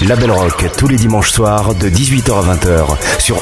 Label Rock tous les dimanches soirs de 18h à 20h sur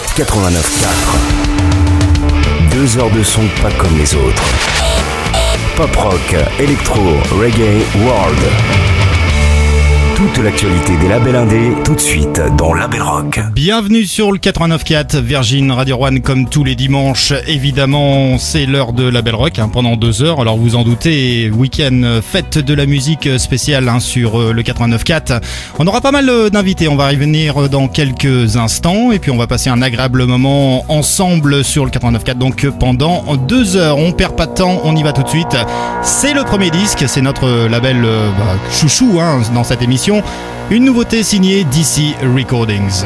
89.4. 2 heures de son pas comme les autres. Pop rock, électro, reggae, world. Toute l'actualité des labels indés, tout de suite dans Label Rock. Bienvenue sur le 89.4 Virgin Radio One comme tous les dimanches. Évidemment, c'est l'heure de Label Rock pendant 2 heures. Alors vous en doutez, week-end fête de la musique spéciale sur le 89.4. On aura pas mal d'invités, on va y venir dans quelques instants. Et puis on va passer un agréable moment ensemble sur le 89.4. Donc pendant 2 heures, on perd pas de temps, on y va tout de suite. C'est le premier disque, c'est notre label chouchou dans cette émission. Une nouveauté signée DC Recordings.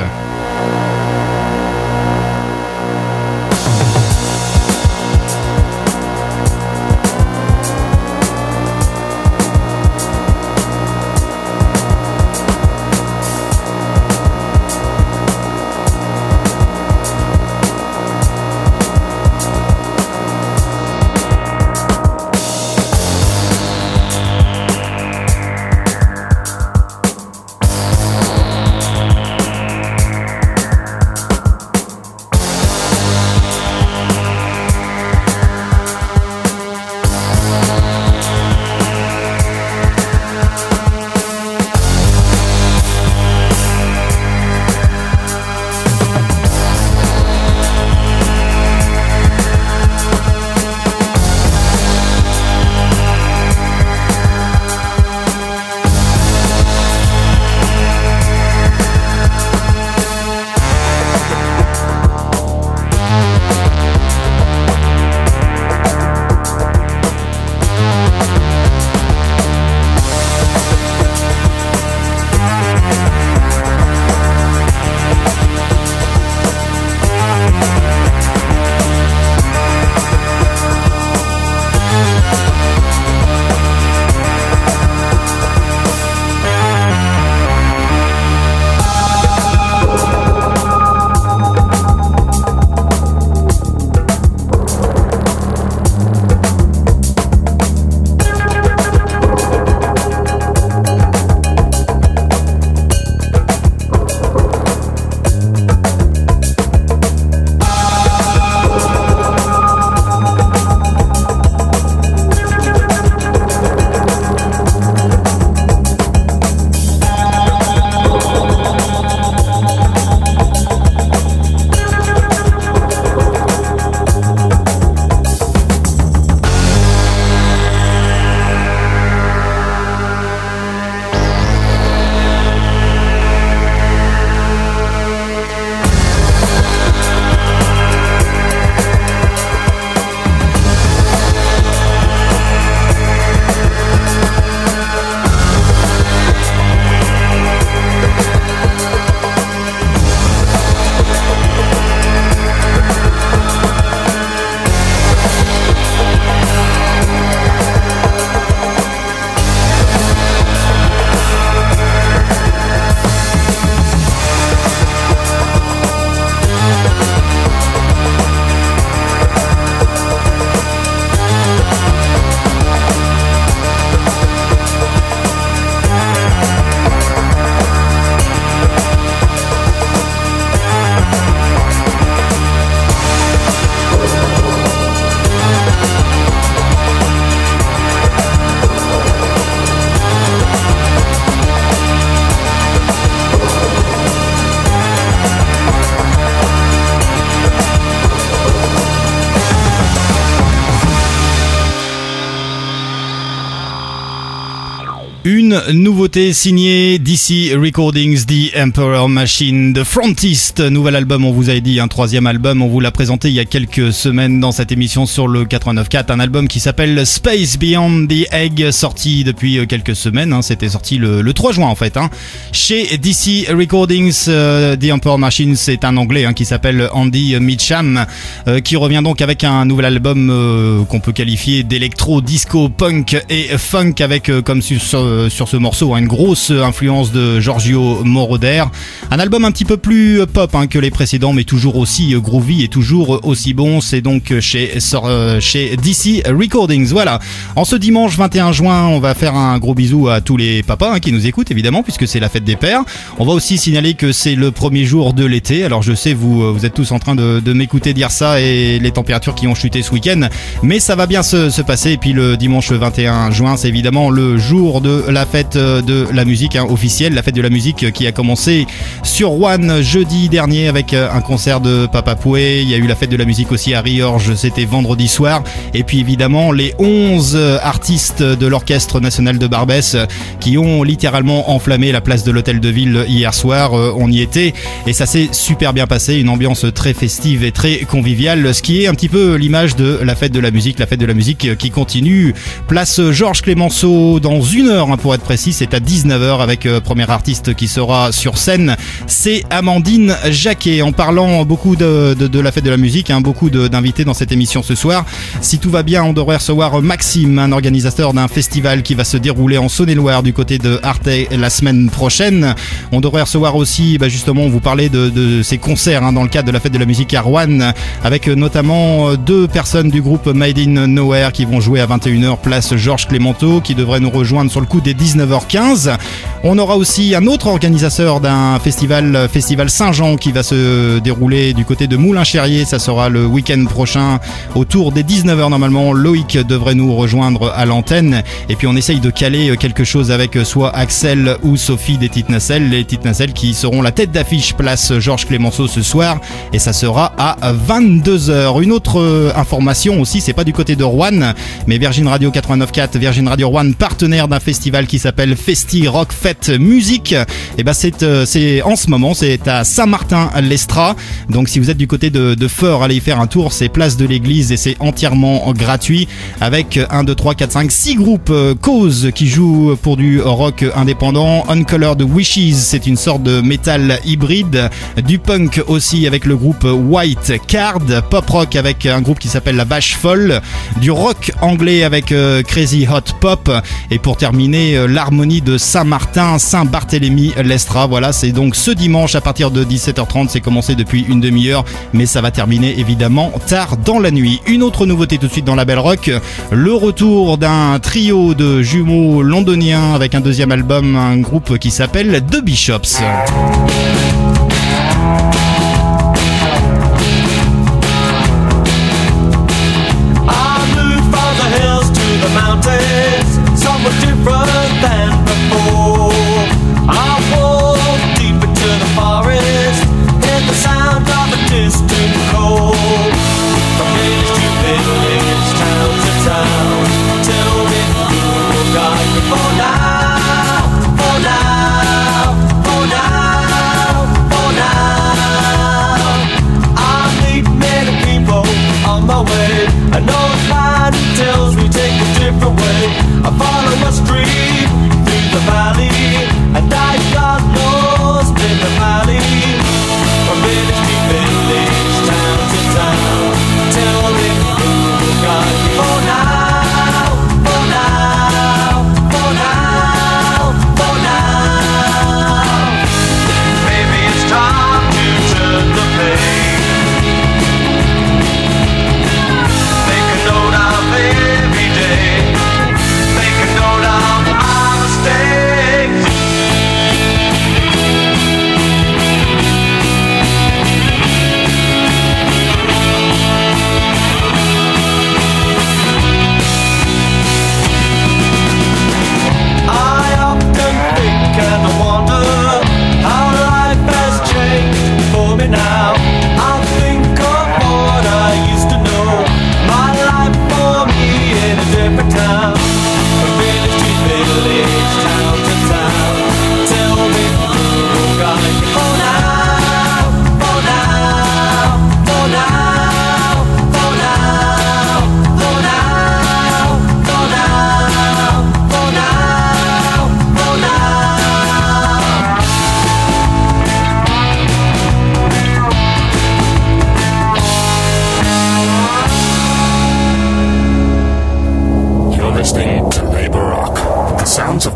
Une nouveauté signée DC Recordings, The Emperor Machine, The Frontist, nouvel album, on vous avait dit, un 3e album, on vous l'a présenté il y a quelques semaines dans cette émission sur le 89.4, un album qui s'appelle Space Beyond the Egg, sorti depuis quelques semaines, c'était sorti le 3 juin en fait, chez DC Recordings. The Emperor Machine, c'est un anglais qui s'appelle Andy Mitcham, qui revient donc avec un nouvel album qu'on peut qualifier d'électro, disco, punk et funk, avec comme sur ce morceau, une grosse influence de Giorgio Moroder. Un album un petit peu plus pop que les précédents, mais toujours aussi groovy et toujours aussi bon. C'est donc chez DC Recordings. Voilà. En ce dimanche 21 juin, on va faire un gros bisou à tous les papas qui nous écoutent, évidemment, puisque c'est la fête des pères. On va aussi signaler que c'est le premier jour de l'été. Alors je sais, vous êtes tous en train de m'écouter dire ça et les températures qui ont chuté ce week-end, mais ça va bien se passer. Et puis le dimanche 21 juin, c'est évidemment le jour de la fête de la musique officielle, la fête de la musique qui a commencé sur One jeudi dernier avec un concert de Papa Pouet. Il y a eu la fête de la musique aussi à Riorges, c'était vendredi soir. Et puis évidemment les 11 artistes de l'Orchestre National de Barbès qui ont littéralement enflammé la place de l'Hôtel de Ville hier soir. On y était et ça s'est super bien passé, une ambiance très festive et très conviviale, ce qui est un petit peu l'image de la fête de la musique qui continue. Place Georges Clémenceau dans 1 heure pour être précis, c'est à 19h avec premier artiste qui sera sur scène, c'est Amandine Jacquet. En parlant beaucoup de la fête de la musique, beaucoup d'invités dans cette émission ce soir. Si tout va bien, on devrait recevoir Maxime, un organisateur d'un festival qui va se dérouler en Saône-et-Loire du côté de Artey la semaine prochaine. On devrait recevoir aussi, justement, on vous parlait de ces concerts dans le cadre de la fête de la musique à Rouen, avec notamment 2 personnes du groupe Made in Nowhere qui vont jouer à 21h place Georges Clémenceau, qui devrait nous rejoindre sur le coup des 19h15. On aura aussi un autre organisateur d'un festival Saint-Jean qui va se dérouler du côté de Moulins-Cherrier. Ça sera le week-end prochain autour des 19h normalement. Loïc devrait nous rejoindre à l'antenne. Et puis on essaye de caler quelque chose avec soit Axel ou Sophie des Petites Nacelles. Les Petites Nacelles qui seront la tête d'affiche place Georges Clémenceau ce soir. Et ça sera à 22h. Une autre information aussi, c'est pas du côté de Rouen, mais Virgin Radio 89.4, Virgin Radio Rouen, partenaire d'un festival qui s'appelle Festi Rock Fête Musique. Et c'est en ce moment, c'est à Saint-Martin-l'Estrat. Donc si vous êtes du côté de Feur, allez y faire un tour, c'est place de l'église et c'est entièrement gratuit avec 1, 2, 3, 4, 5, 6 groupes Cause qui jouent pour du rock indépendant, Uncolored Wishes, c'est une sorte de métal hybride, du punk aussi avec le groupe White Card, pop rock avec un groupe qui s'appelle La Bâche Folle, du rock anglais avec Crazy Hot Pop et pour terminer l'harmonie de Saint-Martin, Saint-Barthélemy-l'Estrat. Voilà, c'est donc ce dimanche à partir de 17h30, c'est commencé depuis une demi-heure, mais ça va terminer évidemment tard dans la nuit. Une autre nouveauté tout de suite dans la Belle Rock, le retour d'un trio de jumeaux londoniens avec un deuxième album, un groupe qui s'appelle The Bishops. For now,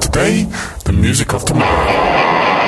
today, the music of tomorrow.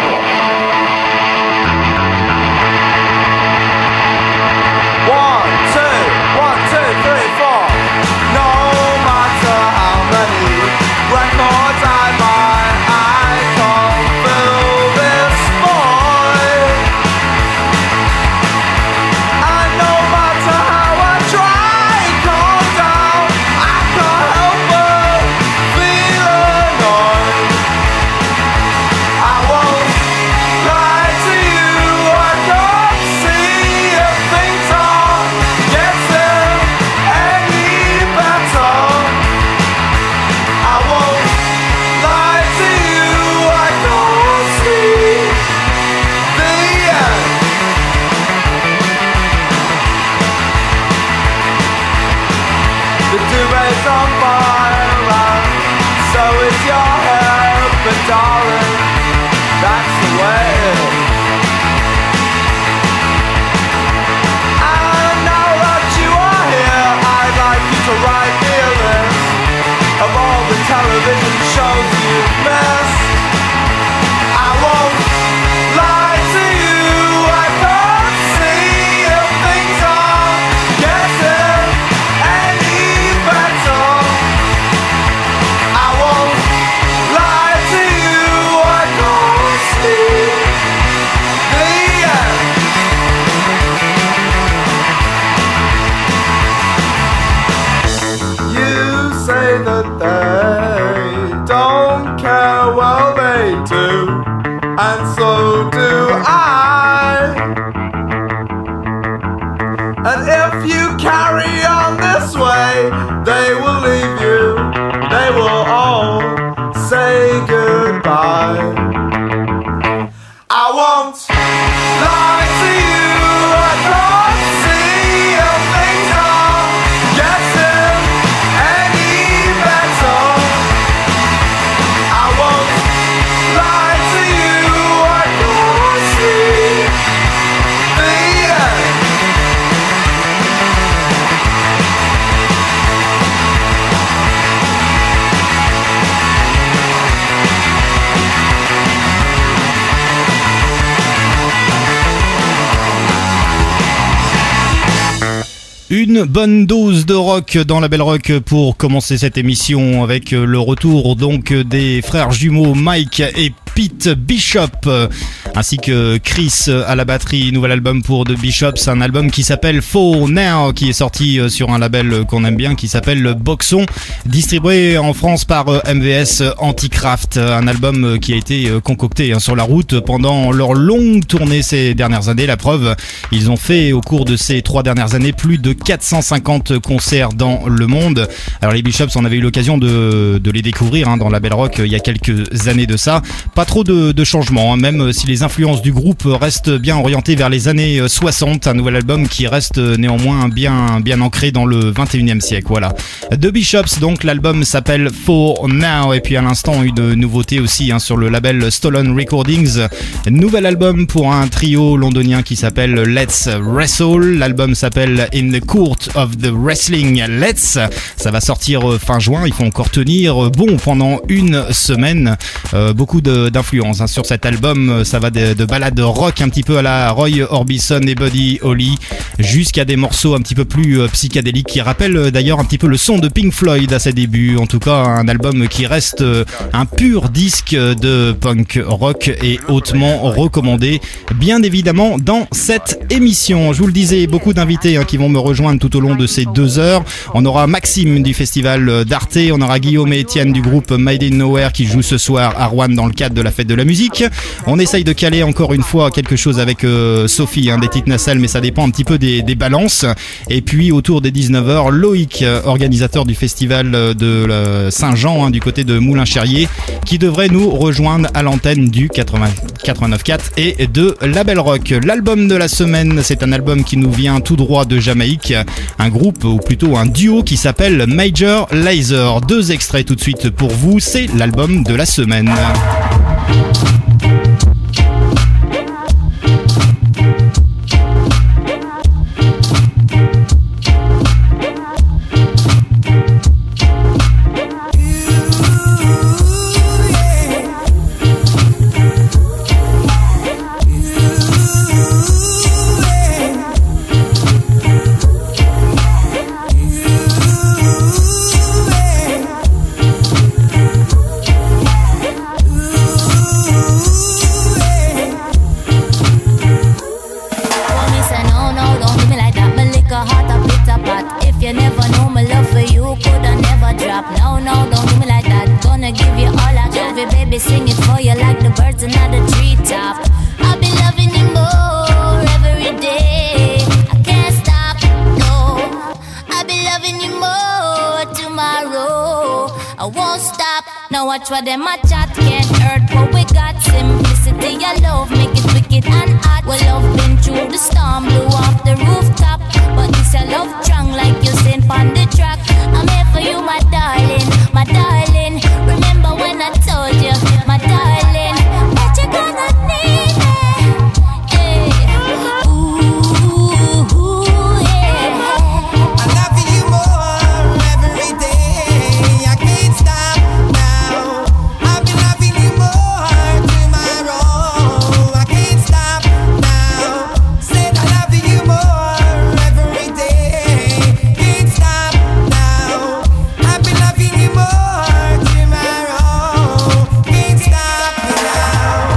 Une bonne dose de rock dans la Belle Rock pour commencer cette émission avec le retour donc des frères jumeaux Mike et Pete Bishop ainsi que Chris à la batterie. Nouvel album pour The Bishops, un album qui s'appelle For Now, qui est sorti sur un label qu'on aime bien qui s'appelle Boxon, distribué en France par MVS Anticraft. Un album qui a été concocté sur la route pendant leur longue tournée ces dernières années. La preuve, ils ont fait au cours de ces 3 dernières années plus de 450 concerts dans le monde. Alors les Bishops, on avait eu l'occasion de les découvrir dans la Belle Rock il y a quelques années de ça. Pas trop de changements, même si les influences du groupe restent bien orientées vers les années 60. Un nouvel album qui reste néanmoins bien ancré dans le 21e siècle. Voilà. The Bishops, donc l'album s'appelle For Now. Et puis à l'instant, une nouveauté aussi sur le label Stolen Recordings. Nouvel album pour un trio londonien qui s'appelle Let's Wrestle. L'album s'appelle In the Court of the Wrestling Let's. Ça va sortir fin juin. Il faut encore tenir bon pendant une semaine. Beaucoup d'influence sur cet album. Ça va de ballades rock un petit peu à la Roy Orbison et Buddy Holly jusqu'à des morceaux un petit peu plus psychédéliques qui rappellent d'ailleurs un petit peu le son de Pink Floyd à ses débuts. En tout cas, un album qui reste un pur disque de punk rock et hautement recommandé, bien évidemment, dans cette émission. Je vous le disais, beaucoup d'invités qui vont me rejoindre tout au long de ces 2 heures. On aura Maxime du festival d'Arte, on aura Guillaume et Étienne du groupe Made in Nowhere qui jouent ce soir à Rouen dans le cadre de la fête de la musique. On essaye de caler encore une fois quelque chose avec Sophie des titres Nacelle, mais ça dépend un petit peu des balances. Et puis autour des 19h, Loïc, organisateur du festival de Saint-Jean du côté de Moulins-Cherrier, qui devrait nous rejoindre à l'antenne du 89.4 et de la Belle Rock. L'album de la semaine, c'est un album qui nous vient tout droit de Jamaïque, un groupe ou plutôt un duo qui s'appelle Major Lazer. 2 extraits tout de suite pour vous, c'est l'album de la semaine. it, baby, sing it for you like the birds in the treetop. I'll be loving you more every day. I can't stop, no. I'll be loving you more tomorrow. I won't stop. Now watch what them a chat, can't hurt what we got. Simplicity, your love, make it wicked and hot. Well, love been through the storm, blew off the rooftop. But this a love strong like you sing on the track. I'm here for you, my darling, my darling. Remember when I told you, my darling, that you're gonna need me. Hey. Ooh, yeah. I love you more every day. I can't stop now. I'll be loving you more tomorrow. I can't stop now. Said I love you more every day. Can't stop now. I'll be loving you more tomorrow. Can't stop now.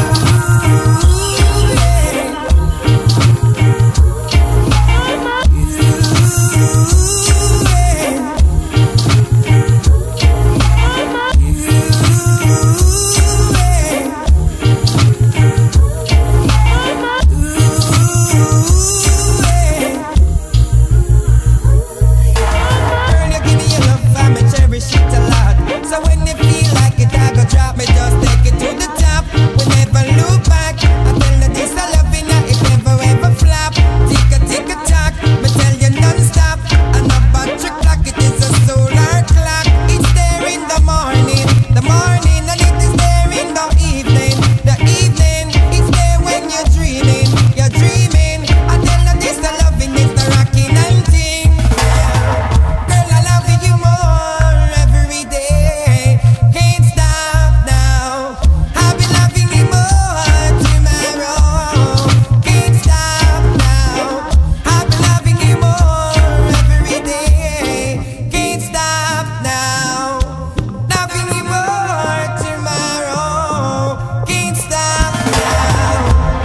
Girl, you give me your love, I'ma cherish it a lot. So when you feel like it, I go drop me, just take it to the top. We never look back. I tell you this, I love you, it never ever flop. Tick a tock, me tell you non-stop. And a battery clock, it is a solar clock. It's there in the morning, and it is there in the evening. It's there when you're dreaming. I tell you this, the loving is the rocky 19. Girl, I love you more every day. Can't stop now. I'll be loving you more tomorrow. Can't stop now. I'll be loving you more every day. Can't stop now. Loving you more tomorrow. Can't stop now.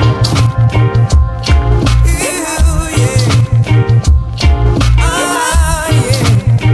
Ooh, yeah. Ah, yeah.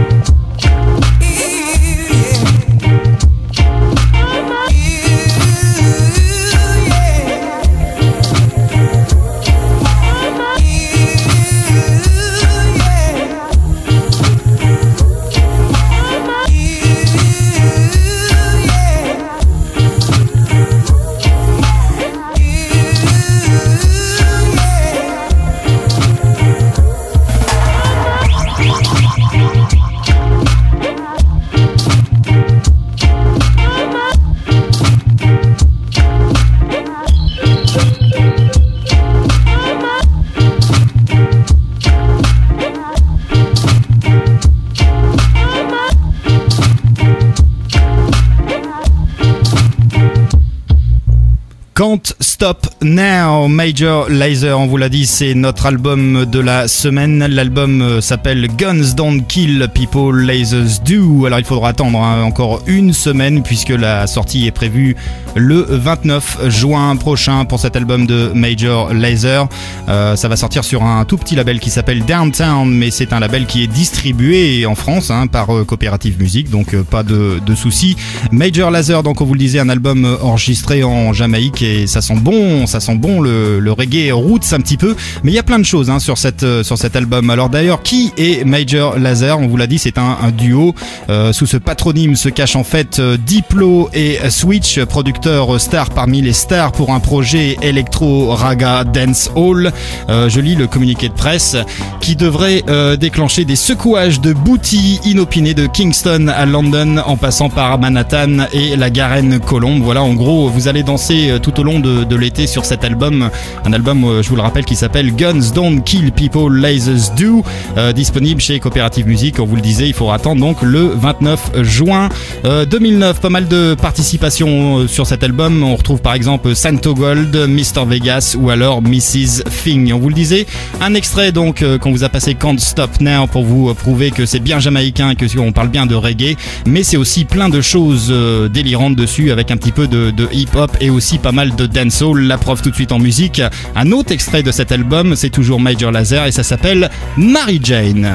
Can't Stop Now, Major Lazer, on vous l'a dit, c'est notre album de la semaine. L'album s'appelle Guns Don't Kill People, Lasers Do. Alors il faudra attendre encore une semaine puisque la sortie est prévue le 29 juin prochain pour cet album de Major Lazer. Ça va sortir sur un tout petit label qui s'appelle Downtown, mais c'est un label qui est distribué en France par Coopérative Musique, donc pas de soucis. Major Lazer, donc on vous le disait, un album enregistré en Jamaïque et ça sent bon le reggae roots un petit peu, mais il y a plein de choses sur cet album. Alors d'ailleurs, qui est Major Lazer? On vous l'a dit, c'est un duo. Sous ce patronyme se cache en fait Diplo et Switch, producteur star parmi les stars pour un projet Electro Raga Dance Hall. Je lis le communiqué de presse qui devrait déclencher des secouages de booty inopinés de Kingston à London en passant par Manhattan et la Garenne Colombe. Voilà, en gros, vous allez danser tout au long de l'été sur cet album. Un album, je vous le rappelle, qui s'appelle Guns Don't Kill People, Lasers Do, disponible chez Coopérative Musique. On vous le disait, il faudra attendre donc le 29 juin 2009. Pas mal de participation sur cet album. On retrouve par exemple Santo Gold, Mr Vegas ou alors Mrs Thing. On vous le disait, un extrait donc qu'on vous a passé, Can't Stop Now, pour vous prouver que c'est bien jamaïcain et que on parle bien de reggae, mais c'est aussi plein de choses délirantes dessus, avec un petit peu de hip-hop et aussi pas mal de dancehall. La preuve tout de suite en musique. Un autre extrait de cet album, c'est toujours Major Lazer et ça s'appelle Mary Jane.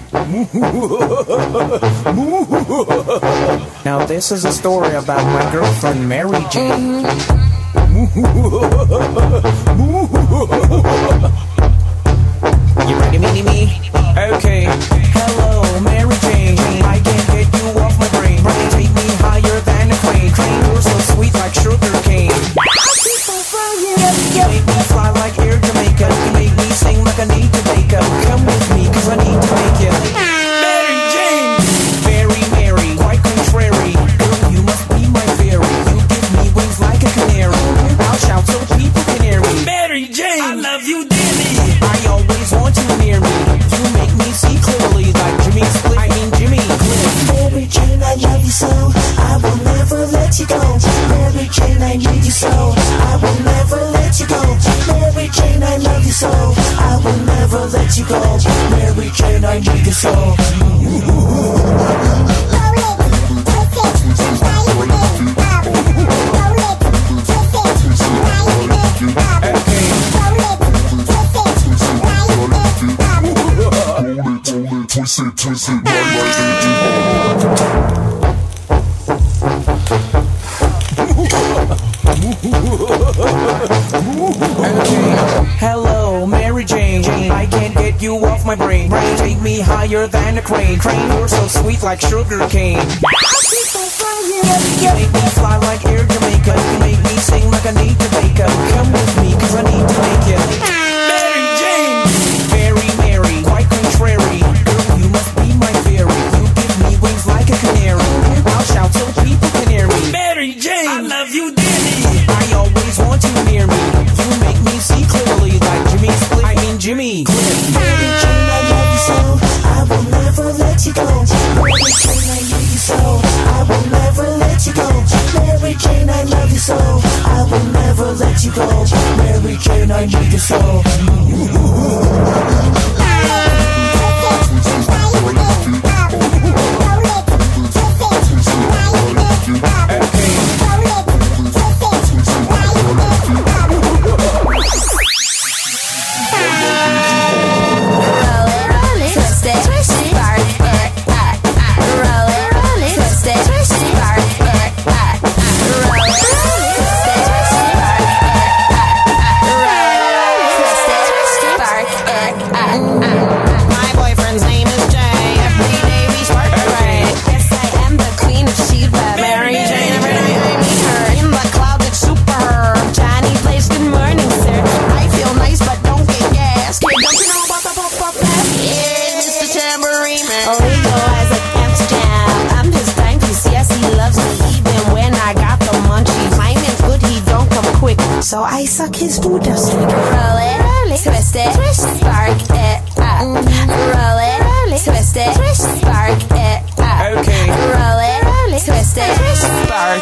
Now this is a story about my girlfriend Mary Jane. You ready, me? Okay. Hello, Mary Jane. I can't get you off my brain. Take me higher than a crane. You're so sweet like sugar cane. You make me fly like Air Jamaica. You make me sing like I need to wake up. Come with me, cause I need to make you Mary Jane. Very Mary, quite contrary. Girl, you must be my fairy. You give me wings like a canary. I'll shout so people can hear me. Mary Jane, I love you dearly. I always want you near me. You make me see clearly like Jimmy Cliff. Mary Jane, I love you so. I will never let you go. Mary Jane, I need you so. I will never let you go. Mary Jane, I love you so. I will never let you go. Mary Jane, I need you so. Twist it, Hello, Mary Jane. I can't get you off my brain. Take me higher than a crane. You're so sweet like sugar cane. You make me fly like Air Jamaica. You make me sing like I need to wake up. Come with me, cause I need to make you Mary Jane. Very Mary, quite contrary. Girl, you must be my fairy. You give me wings like a canary. I'll shout till people can hear me. Mary Jane, I love you dearly. I always want you near me. You make me see clearly like Jimmy Cliff. Mary Jane, I love you so. I will never let you go. Mary Jane, I need you so. I will never let you go. Mary Jane, I love you so. I will never let you go. Mary Jane, I need you so. So I suck his food dust. Roll it, twist it, spark it up. Roll it, twist it, spark it up. Okay. Roll it, twist it, spark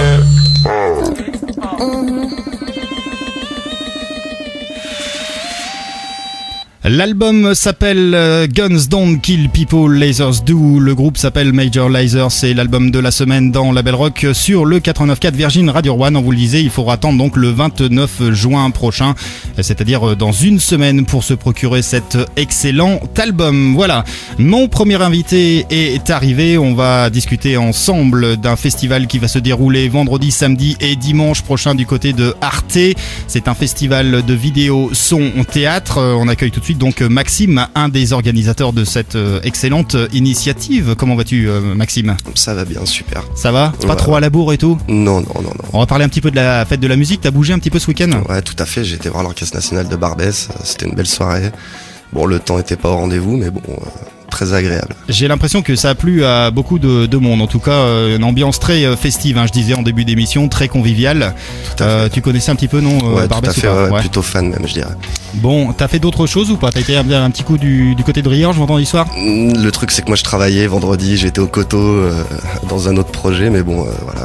L'album s'appelle Guns Don't Kill People, Lasers Do. Le groupe s'appelle Major Lazer. C'est l'album de la semaine dans La Belle Rock sur le 89.4 Virgin Radio One. On vous le disait, il faudra attendre donc le 29 juin prochain, c'est-à-dire dans une semaine, pour se procurer cet excellent album. Voilà, mon premier invité est arrivé. On va discuter ensemble d'un festival qui va se dérouler vendredi, samedi et dimanche prochain du côté de Arte. C'est un festival de vidéo, son, théâtre. On accueille tout de suite donc Maxime, un des organisateurs de cette excellente initiative. Comment vas-tu, Maxime ? Ça va bien, super. Ça va ? Pas Ouais. trop à la bourre et tout ? Non. On va parler un petit peu de la fête de la musique. T'as bougé un petit peu ce week-end ? Ouais, tout à fait. J'ai été voir l'Orchestre National de Barbès. C'était une belle soirée. Bon, le temps était pas au rendez-vous, mais bon, très agréable. J'ai l'impression que ça a plu à beaucoup de monde. En tout cas, une ambiance très festive, hein, je disais en début d'émission, très conviviale. Tu connaissais un petit peu, non, Ouais, tout Barbès à fait. ou pas ? Ouais, plutôt fan même, je dirais. Bon, t'as fait d'autres choses ou pas ? T'as été un petit coup du côté de Rieur, je m'entends l'histoire ? Le truc, c'est que moi, je travaillais vendredi. J'étais au Coteau dans un autre projet, mais bon, voilà.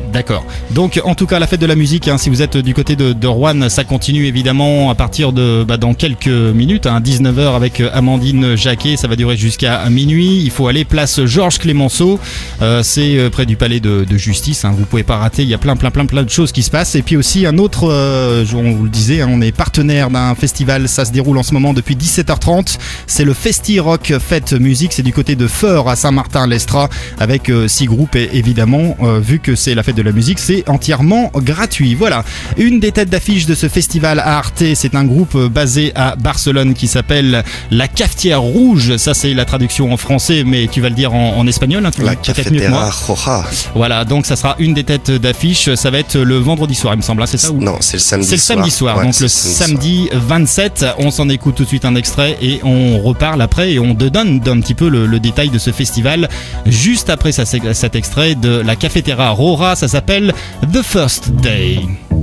D'accord. Donc en tout cas la fête de la musique, hein, si vous êtes du côté de Roanne, ça continue évidemment à partir de dans quelques minutes, hein, 19h avec Amandine Jacquet, ça va durer jusqu'à minuit. Il faut aller place Georges Clémenceau, c'est près du palais de justice, hein, vous pouvez pas rater, il y a plein de choses qui se passent. Et puis aussi un autre, on vous le disait, hein, on est partenaire d'un festival, ça se déroule en ce moment depuis 17h30, c'est le Festi Rock Fête Musique, c'est du côté de Feur à Saint-Martin-l'Estrat avec 6 groupes et évidemment vu que c'est la fête de la musique, c'est entièrement gratuit. Voilà, une des têtes d'affiche de ce festival à Arte, c'est un groupe basé à Barcelone qui s'appelle La Cafetière Rouge. Ça c'est la traduction en français, mais tu vas le dire en espagnol, hein, La Cafetière Roja. Voilà, donc ça sera une des têtes d'affiche. Ça va être le vendredi soir, il me semble, hein, c'est ça ou... Non, c'est le samedi soir. C'est le samedi soir, ouais, donc le samedi 27. On s'en écoute tout de suite un extrait et on reparle après et on te donne un petit peu le détail de ce festival juste après cet extrait de La Cafetière Roja. Ça s'appelle The First Day.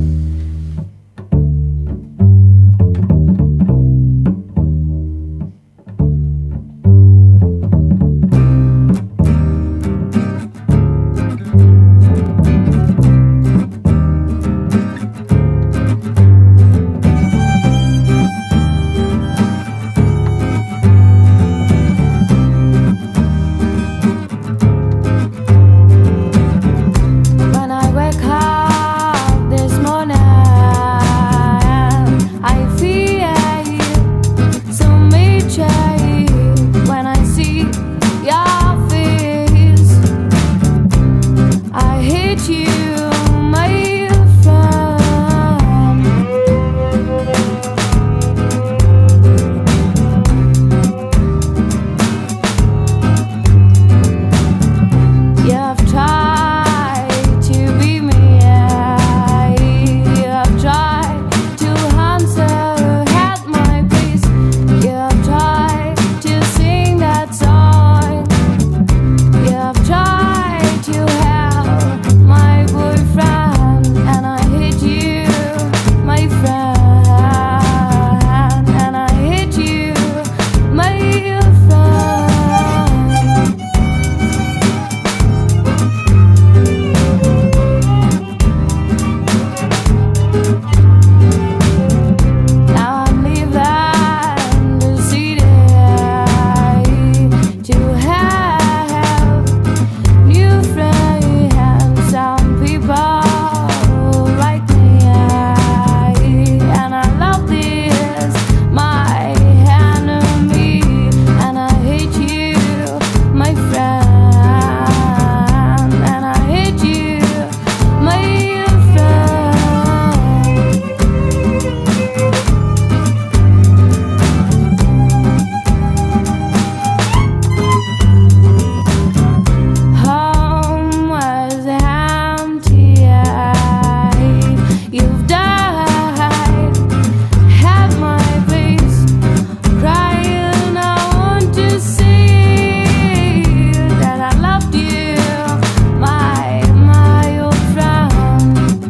When I wake up this morning, I feel so much when I see your face. I hate you, my friend. You've tried to be me, you've tried to answer at my place, you've tried to sing that song, you've tried to have my boyfriend, and I hate you, my friend, and I hate you, my friend. Now I'm leaving the city to have new friends. Some people like me, and I love this, my enemy, and I hate you, my friend, and I hate you, my friend. Home was empty, you've died at my place, crying. I want to say that I loved you, my old friend.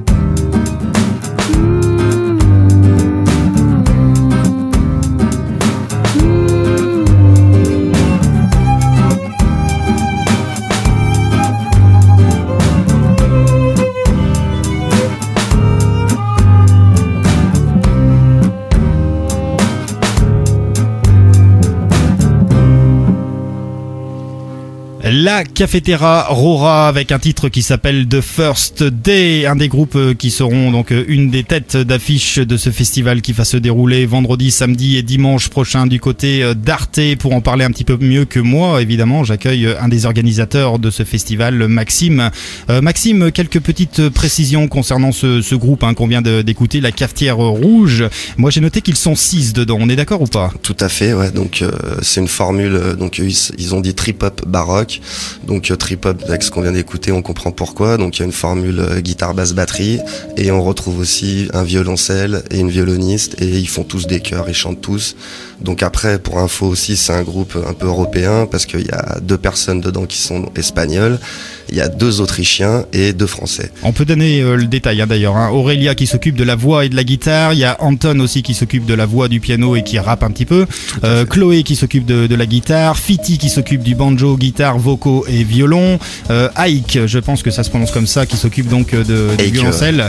La Cafetière Roja avec un titre qui s'appelle The First Day, un des groupes qui seront donc une des têtes d'affiche de ce festival qui va se dérouler vendredi, samedi et dimanche prochain du côté d'Arte. Pour en parler un petit peu mieux que moi, évidemment, j'accueille un des organisateurs de ce festival, Maxime. Maxime, quelques petites précisions concernant ce groupe hein, qu'on vient d'écouter, La Cafetière Rouge. Moi j'ai noté qu'ils sont 6 dedans, on est d'accord ou pas? Tout à fait, ouais. Donc c'est une formule. Donc ils ont dit trip-hop baroque. Donc trip-hop avec ce qu'on vient d'écouter, on comprend pourquoi. Donc il y a une formule guitare, basse, batterie, et on retrouve aussi un violoncelle et une violoniste, et ils font tous des chœurs, ils chantent tous. Donc après, pour info aussi, c'est un groupe un peu européen parce qu'il y a 2 personnes dedans qui sont espagnoles. il y a 2 Autrichiens et 2 Français. On peut donner le détail d'ailleurs. Aurélia qui s'occupe de la voix et de la guitare. Il y a Anton aussi qui s'occupe de la voix, du piano et qui rappe un petit peu. Chloé qui s'occupe de la guitare. Fiti qui s'occupe du banjo, guitare, vocaux et violon. Ike, je pense que ça se prononce comme ça, qui s'occupe donc du violoncelle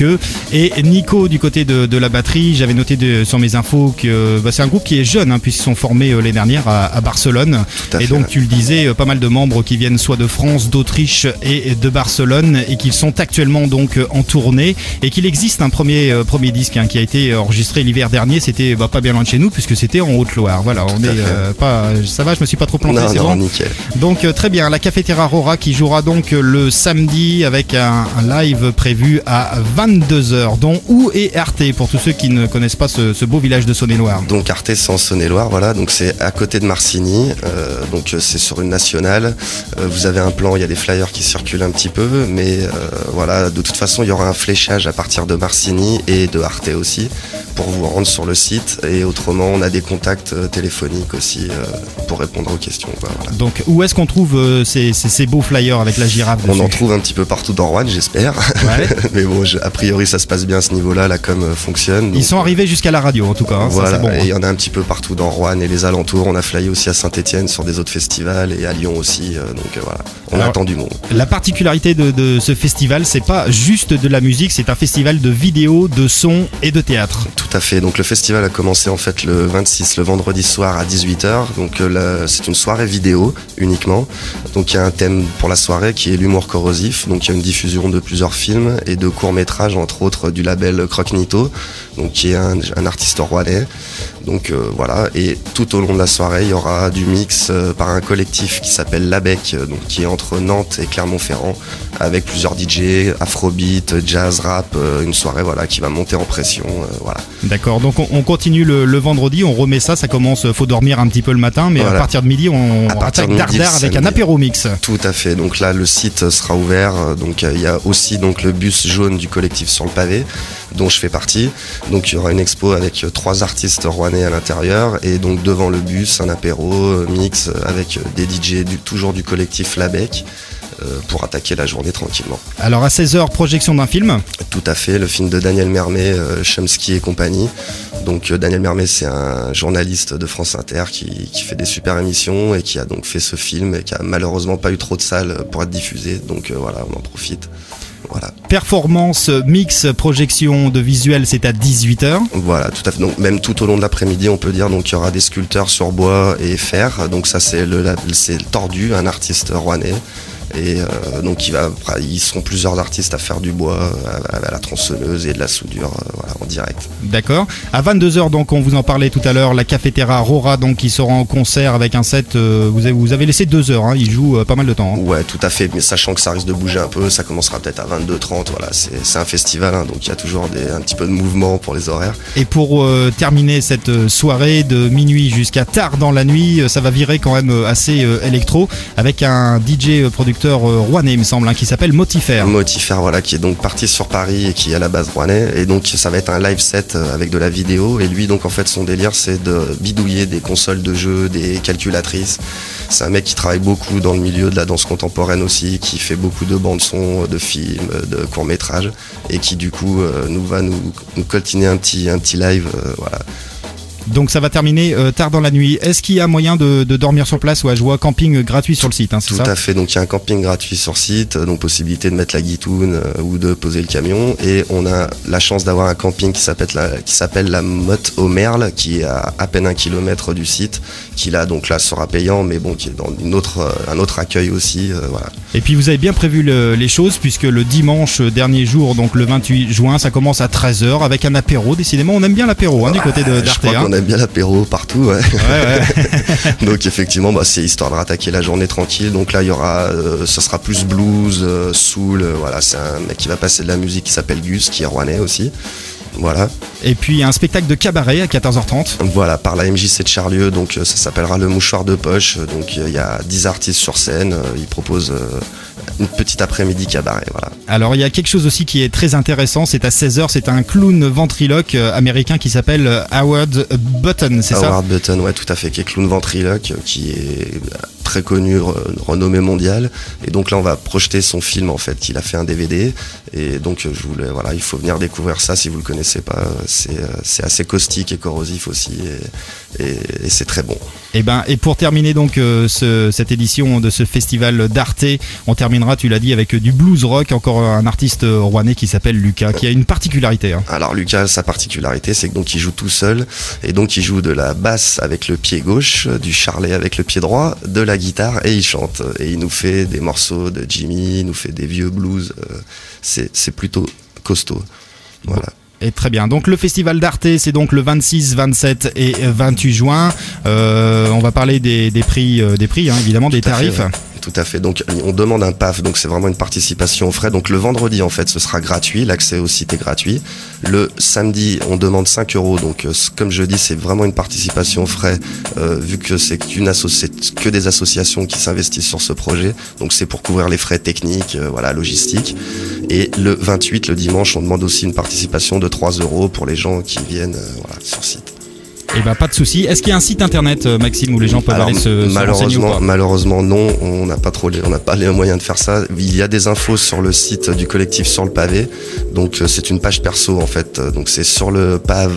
et Nico du côté de la batterie. J'avais noté sur mes infos que c'est un groupe qui est jeune puisqu'ils sont formés l'année dernière à Barcelone. Et donc tu le disais, pas mal de membres qui viennent soit de France, d'Autriche et de Barcelone et qui sont actuellement donc en tournée et qu'il existe un premier disque qui a été enregistré l'hiver dernier. C'était pas bien loin de chez nous puisque c'était en Haute-Loire. Voilà, on est pas, ça va, je me suis pas trop planté. C'est bon. Nickel. Donc très bien, la Cafetera Rora qui jouera donc le samedi avec un live prévu à 22h. Donc où est Arte pour tous ceux qui ne connaissent pas ce beau village de Saône-et-Loire? Donc Arte, c'est en Saône-et-Loire, voilà. Donc c'est à côté de Marcigny. Donc c'est sur une nationale. Vous avez un plan, il y a des flyers qui circulent un petit peu, mais voilà. De toute façon, il y aura un fléchage à partir de Marcigny et de Arte aussi pour vous rendre sur le site. Et autrement, on a des contacts téléphoniques aussi pour répondre aux questions. Voilà. Donc où est-ce qu'on trouve ces beaux flyers avec la girafe dessus? On en trouve un petit peu partout dans Rouen, j'espère. Ouais. Mais bon, a priori, ça se passe bien à ce niveau-là. La com fonctionne. Donc, ils sont arrivés jusqu'à la radio en tout cas. Voilà. Ça, c'est bon, et il y en a un petit peu partout dans Rouen et les alentours. On a flyé aussi à Saint-Étienne sur des autres festivals et à Lyon aussi. Donc voilà, on attend du monde. La particularité de ce festival, c'est pas juste de la musique, c'est un festival de vidéo, de son et de théâtre. Tout à fait. Donc le festival a commencé en fait le 26, le vendredi soir à 18h. Donc c'est une soirée vidéo uniquement. Donc il y a un thème pour la soirée qui est l'humour corrosif. Donc il y a une diffusion de plusieurs films et de courts-métrages, entre autres du label Croque-Nito, donc qui est un artiste rouennais. Donc voilà, et tout au long de la soirée, il y aura du mix par un collectif qui s'appelle Labec, donc qui est entre Nantes et Clermont-Ferrand, avec plusieurs DJ, afrobeat, jazz, rap, une soirée voilà qui va monter en pression, voilà. D'accord, donc on continue le vendredi, on remet ça commence, faut dormir un petit peu le matin, mais voilà. À partir de midi, on attaque Dardar avec un apéro mix. Tout à fait, donc là le site sera ouvert, donc il y a aussi donc le bus jaune du collectif sur le pavé, dont je fais partie. Donc il y aura une expo avec 3 artistes rouennais à l'intérieur et donc devant le bus un apéro mix avec des DJ toujours du collectif Labec pour attaquer la journée tranquillement. Alors à 16h, projection d'un film. Tout à fait, le film de Daniel Mermet, Chomsky et compagnie. Donc Daniel Mermet, c'est un journaliste de France Inter qui fait des super émissions et qui a donc fait ce film et qui a malheureusement pas eu trop de salles pour être diffusé. Donc voilà, on en profite. Voilà. Performance, mix, projection de visuel, c'est à 18h. Voilà, tout à fait. Donc même tout au long de l'après-midi, on peut dire, donc il y aura des sculpteurs sur bois et fer. Donc ça c'est Tordu, un artiste rouennais. Et donc ils seront plusieurs artistes à faire du bois à la tronçonneuse et de la soudure voilà, en direct. D'accord. À 22h, donc on vous en parlait tout à l'heure, la Cafetera Rora donc qui sera en concert avec un set. Vous avez laissé 2 heures. Il joue pas mal de temps. Ouais, tout à fait. Mais sachant que ça risque de bouger un peu, ça commencera peut-être à 22h30. Voilà, c'est un festival, donc il y a toujours un petit peu de mouvement pour les horaires. Et pour terminer cette soirée de minuit jusqu'à tard dans la nuit, ça va virer quand même assez électro avec un DJ producteur rouennais, il me semble, qui s'appelle Motifère. Motifère, voilà, qui est donc parti sur Paris et qui est à la base rouennais. Et donc ça va être un live set avec de la vidéo. Et lui, donc en fait, son délire, c'est de bidouiller des consoles de jeux, des calculatrices. C'est un mec qui travaille beaucoup dans le milieu de la danse contemporaine aussi, qui fait beaucoup de bandes son, de films, de courts-métrages, et qui du coup va nous coltiner un petit live, voilà. Donc ça va terminer tard dans la nuit. Est-ce qu'il y a moyen de dormir sur place? Ouais, je vois camping gratuit sur le site, c'est ça? Tout à fait, donc il y a un camping gratuit sur site, donc possibilité de mettre la guitoune ou de poser le camion. Et on a la chance d'avoir un camping qui s'appelle la Motte au Merle, qui est à peine 1 kilomètre du site, qui là sera payant, mais bon, qui est dans un autre accueil aussi, voilà. Et puis vous avez bien prévu les choses, puisque le dimanche dernier jour, donc le 28 juin, ça commence à 13h avec un apéro. Décidément, on aime bien l'apéro du côté d'Arte. On aime bien l'apéro partout, ouais. Donc effectivement, c'est histoire de rattaquer la journée tranquille. Donc là, il y aura, ce sera plus blues, soul. Voilà, c'est un mec qui va passer de la musique qui s'appelle Gus, qui est rouennais aussi. Voilà. Et puis il y a un spectacle de cabaret à 14h30. Voilà, par la MJC de Charlieu, donc ça s'appellera Le Mouchoir de Poche. Donc il y a 10 artistes sur scène, ils proposent une petite après-midi cabaret, voilà. Alors il y a quelque chose aussi qui est très intéressant, c'est à 16h, c'est un clown ventriloque américain qui s'appelle Howard Button, c'est ça? Howard Button, ouais, tout à fait, qui est clown ventriloque, qui est très connu, renommé mondial. Et donc là, on va projeter son film en fait. Il a fait un DVD. Et donc il faut venir découvrir ça si vous le connaissez pas. C'est assez caustique et corrosif aussi. Et c'est très bon. Et pour terminer donc cette édition de ce festival d'Arte, on terminera, tu l'as dit, avec du blues rock, encore un artiste rouennais qui s'appelle Lucas, qui a une particularité. Alors Lucas, sa particularité, c'est que donc il joue tout seul, et donc il joue de la basse avec le pied gauche, du charlet avec le pied droit, de la guitare, et il chante. Et il nous fait des morceaux de Jimmy, il nous fait des vieux blues. C'est plutôt costaud. Voilà. Et très bien. Donc le festival d'Arte, c'est donc le 26, 27 et 28 juin. On va parler des prix, évidemment, des tarifs. Ouais. Tout à fait. Donc, on demande un PAF. Donc, c'est vraiment une participation aux frais. Donc, le vendredi, en fait, ce sera gratuit. L'accès au site est gratuit. Le samedi, on demande 5 €. Donc, comme je dis, c'est vraiment une participation aux frais, vu que c'est que des associations qui s'investissent sur ce projet. Donc, c'est pour couvrir les frais techniques, logistiques. Et le 28, le dimanche, on demande aussi une participation de 3 € pour les gens qui viennent, sur site. Eh ben, pas de souci. Est-ce qu'il y a un site internet, Maxime, où les gens peuvent aller se renseigner ou pas ? Malheureusement, non. On n'a pas les moyens de faire ça. Il y a des infos sur le site du collectif Sur le Pavé. Donc, c'est une page perso, en fait. Donc, c'est sur le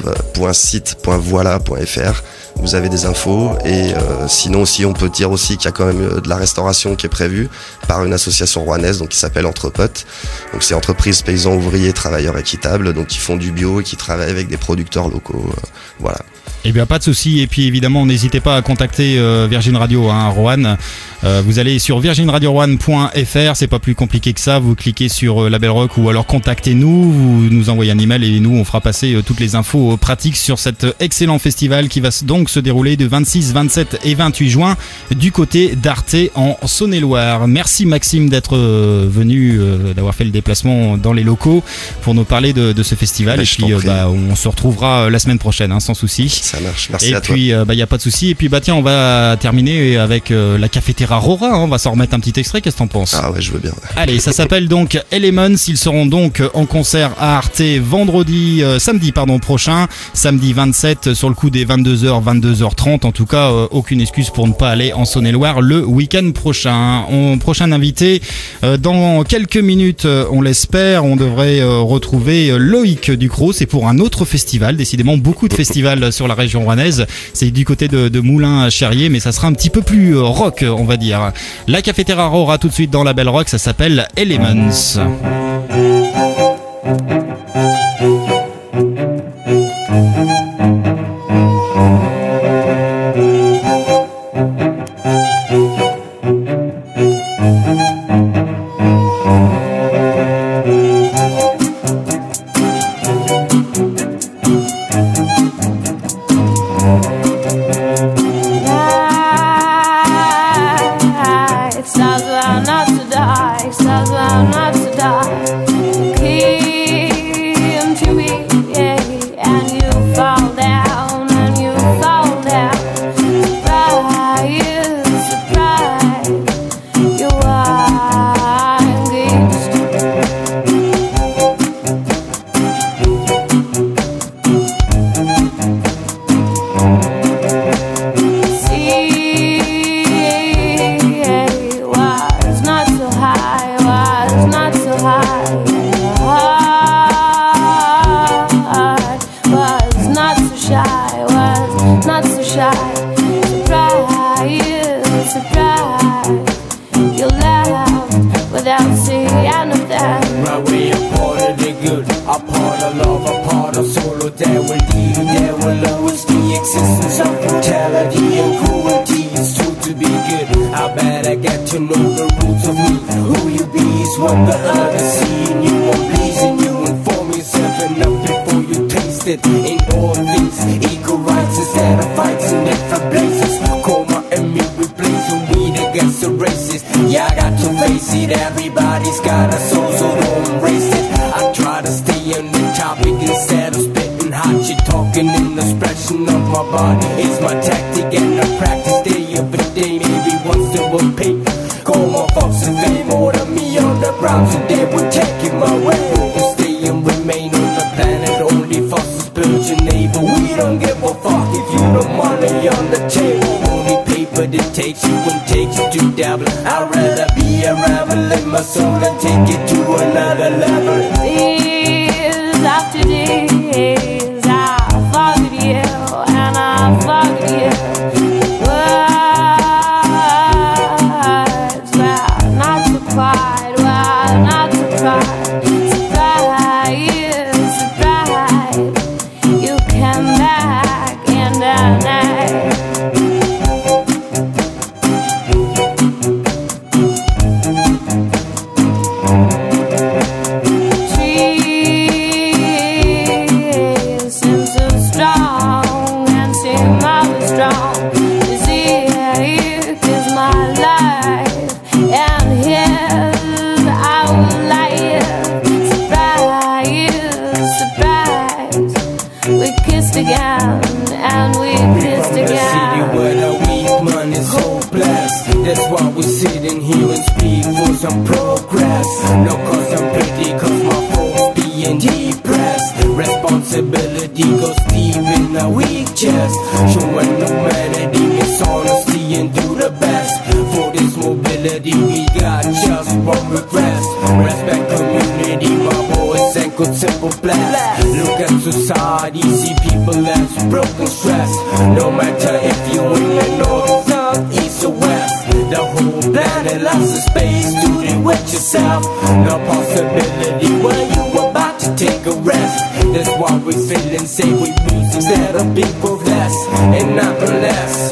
pave.site.voila.fr. Vous avez des infos. Et sinon aussi, on peut dire aussi qu'il y a quand même de la restauration qui est prévue par une association rouennaise, donc qui s'appelle Entre Potes. Donc, c'est entreprises, paysans, ouvriers, travailleurs équitables. Donc, qui font du bio et qui travaillent avec des producteurs locaux. Voilà. Eh bien, pas de souci. Et puis, évidemment, n'hésitez pas à contacter Virgin Radio, Roanne. Vous allez sur virginradioroanne.fr. C'est pas plus compliqué que ça. Vous cliquez sur Label Rock ou alors contactez-nous. Vous nous envoyez un email et nous, on fera passer toutes les infos pratiques sur cet excellent festival qui va donc se dérouler de 26, 27 et 28 juin du côté d'Arte en Saône-et-Loire. Merci, Maxime, d'être venu, d'avoir fait le déplacement dans les locaux pour nous parler de ce festival. Et puis, on se retrouvera la semaine prochaine, sans souci. Ça marche, merci à toi. Et puis, y a pas de souci. Et puis, tiens, on va terminer avec la cafetière Aurora. On va s'en remettre un petit extrait. Qu'est-ce que t'en penses ? Ah ouais, je veux bien. Ouais. Allez, ça s'appelle donc Elements. Ils seront donc en concert à Arte samedi prochain. Samedi 27 sur le coup des 22h, 22h30. En tout cas, aucune excuse pour ne pas aller en Saône-et-Loire le week-end prochain. Prochain invité, dans quelques minutes, on l'espère, on devrait retrouver Loïc Ducrot. C'est pour un autre festival. Décidément, beaucoup de festivals sur la région rouennaise. C'est du côté de Moulins-Cherrier, mais ça sera un petit peu plus rock, on va dire. La cafetière Aurora tout de suite dans la Belle Rock, ça s'appelle Elements. Takes you and takes you to being depressed. Responsibility goes deep in our weak chest. Showing humanity, it's honesty and do the best. For this mobility, we got just one request. Respect community, my boys and good simple blast. Look at society, see people as broken stress. No matter if you in the north, south, east or west, the whole planet loves a space to do it yourself. No possibility when you about to take a rest. That's why we feel and say we lose instead of people less and not less.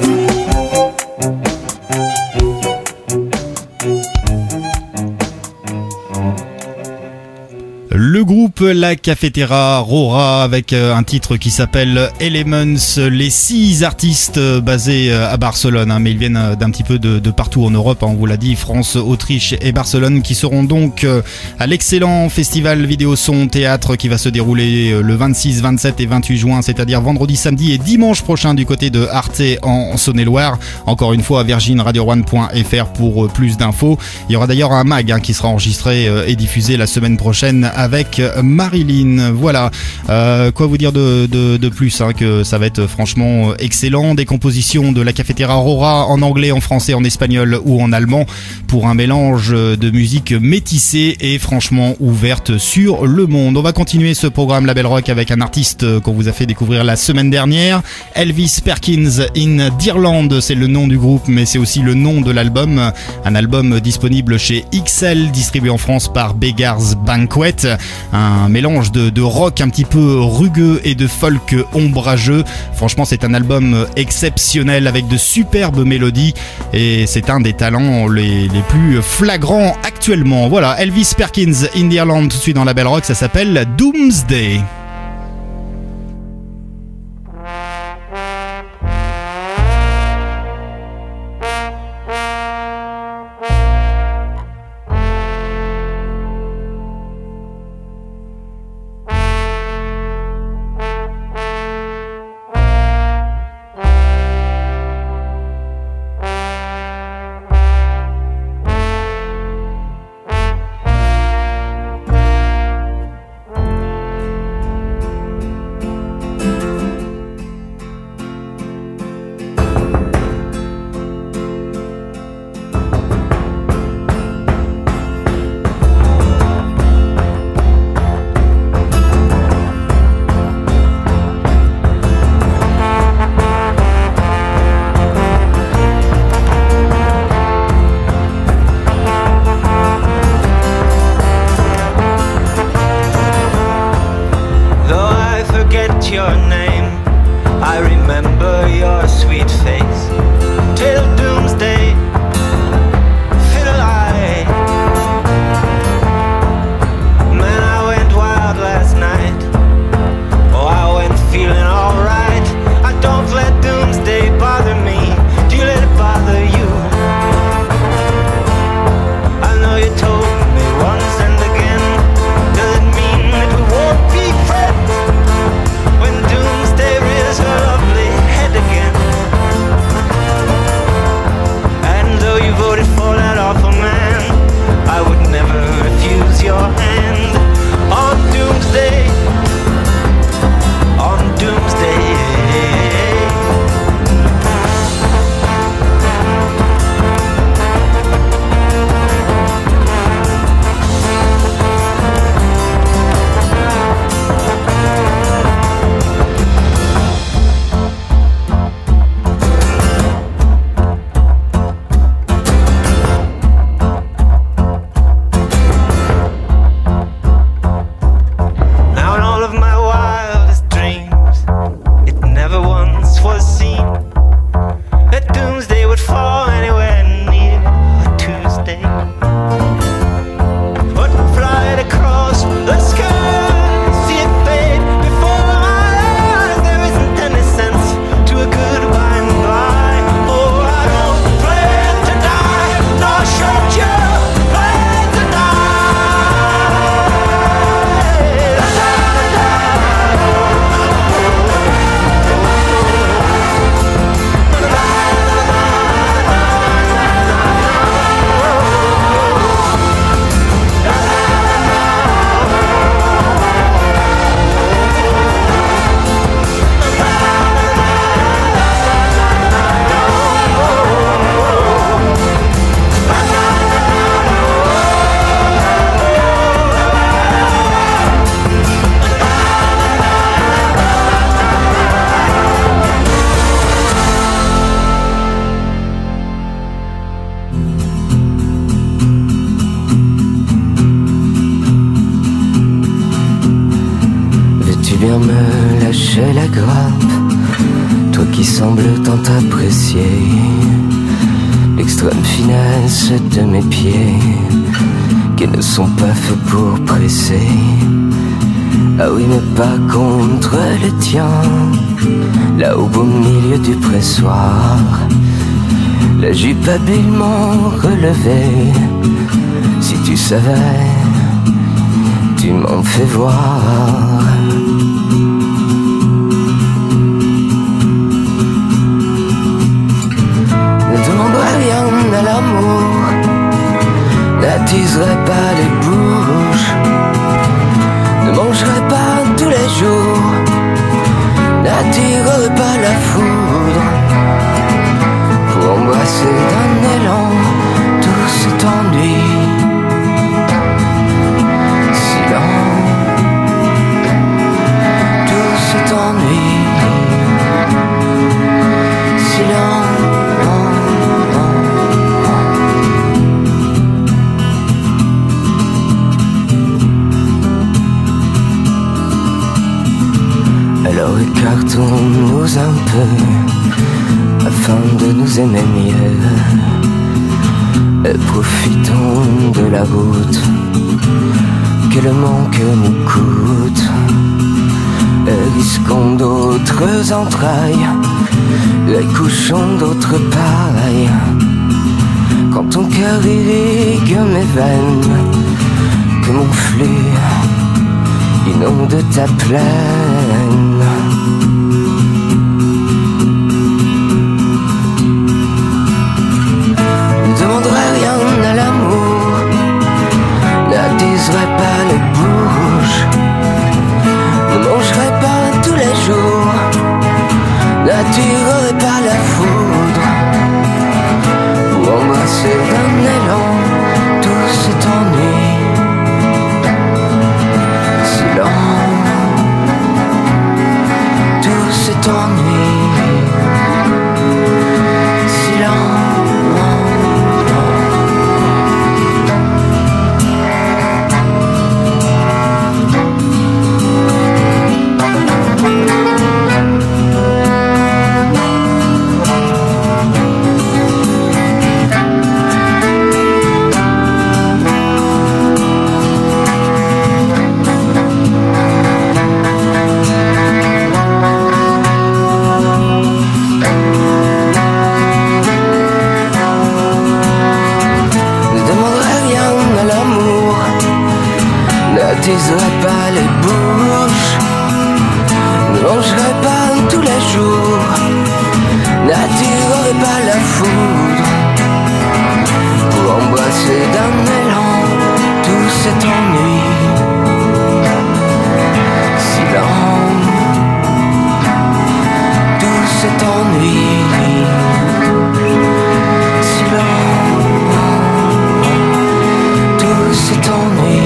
Le groupe La Cafetera Rora avec un titre qui s'appelle Elements, les 6 artistes basés à Barcelone, mais ils viennent d'un petit peu de partout en Europe, on vous l'a dit, France, Autriche et Barcelone, qui seront donc à l'excellent festival vidéo son théâtre qui va se dérouler le 26, 27 et 28 juin, c'est-à-dire vendredi, samedi et dimanche prochain du côté de Arte en Saône-et-Loire. Encore une fois à virginradio1.fr pour plus d'infos. Il y aura d'ailleurs un mag qui sera enregistré et diffusé la semaine prochaine avec Marilyn. Voilà, quoi vous dire de plus que ça va être franchement excellent. Des compositions de La Cafetera Rora en anglais, en français, en espagnol ou en allemand pour un mélange de musique métissée et franchement ouverte sur le monde. On va continuer ce programme Label Rock avec un artiste qu'on vous a fait découvrir la semaine dernière, Elvis Perkins in Deerland, c'est le nom du groupe mais c'est aussi le nom de l'album, un album disponible chez XL, distribué en France par Beggars Banquet. Un mélange de rock un petit peu rugueux et de folk ombrageux. Franchement, c'est un album exceptionnel avec de superbes mélodies et c'est un des talents les plus flagrants actuellement. Voilà, Elvis Perkins in Deerland tout de suite dans la Belle Rock, ça s'appelle Doomsday. Again. Veux-tu bien me lâcher la grappe, toi qui sembles tant apprécier l'extrême finesse de mes pieds, qui ne sont pas faits pour presser. Ah oui, mais pas contre les tiens, là au beau milieu du pressoir, la jupe habilement relevée. Si tu savais, tu m'en fais voir. Ne demanderai rien à l'amour, n'attiserai pas les bouches, ne mangerai pas tous les jours, n'attirerai pas la foudre, pour embrasser d'un élan tout cet ennui. Alors écartons-nous un peu afin de nous aimer mieux, et profitons de la route que le manque nous coûte, et risquons d'autres entrailles, les couchons d'autres pareils. Quand ton cœur irrigue mes veines, que mon flux inonde ta plaine. Ne demanderai rien à l'amour, n'attiserai pas les bouches, ne mangerai pas tous les jours, n'attirerai pas la foudre, pour embrasser d'un élan tout cet ennui. Tout cet ennui, n'attiserai pas les bouches, ne mangerai pas tous les jours, n'attirerai pas la foudre, pour embrasser d'un élan tout cet ennui. Si lent, tout cet ennui. Si lent, tout cet ennui.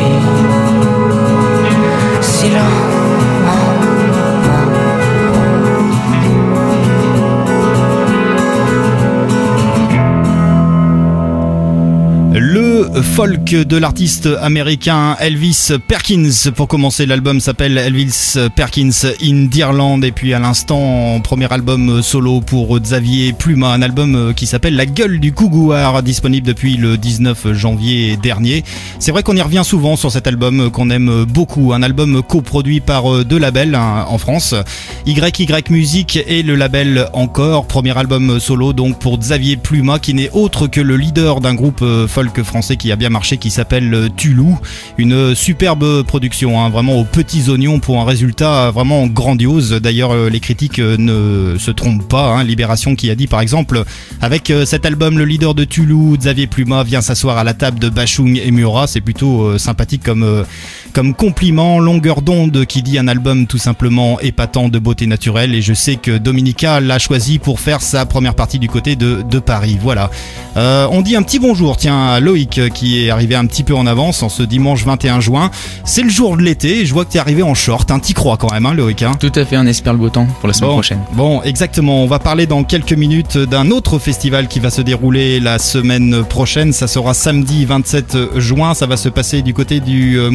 Le folk de l'artiste américain Elvis Perkins. Pour commencer, l'album s'appelle Elvis Perkins in Deerland, et puis à l'instant, premier album solo pour Xavier Pluma, un album qui s'appelle La Gueule du Couguar, disponible depuis le 19 janvier dernier. C'est vrai qu'on y revient souvent sur cet album qu'on aime beaucoup, un album coproduit par deux labels en France, YY Music et le label Encore. Premier album solo donc pour Xavier Pluma, qui n'est autre que le leader d'un groupe folk français qui a bien marché, qui s'appelle Tulou. Une superbe production, vraiment aux petits oignons pour un résultat vraiment grandiose. D'ailleurs, les critiques ne se trompent pas. Libération qui a dit par exemple, avec cet album, le leader de Tulou, Xavier Pluma, vient s'asseoir à la table de Bachung et Murat. C'est plutôt sympathique comme compliment. Longueur d'onde qui dit un album tout simplement épatant de beauté naturelle, et je sais que Dominica l'a choisi pour faire sa première partie du côté de Paris. Voilà. On dit un petit bonjour, tiens, à Loïc qui est arrivé un petit peu en avance en ce dimanche 21 juin. C'est le jour de l'été, je vois que tu es arrivé en short, t'y crois quand même, Loïc, Tout à fait, on espère le beau temps pour la semaine prochaine. Bon, exactement, on va parler dans quelques minutes d'un autre festival qui va se dérouler la semaine prochaine. Ça sera samedi 27 juin, ça va se passer du côté du Moulin Charrier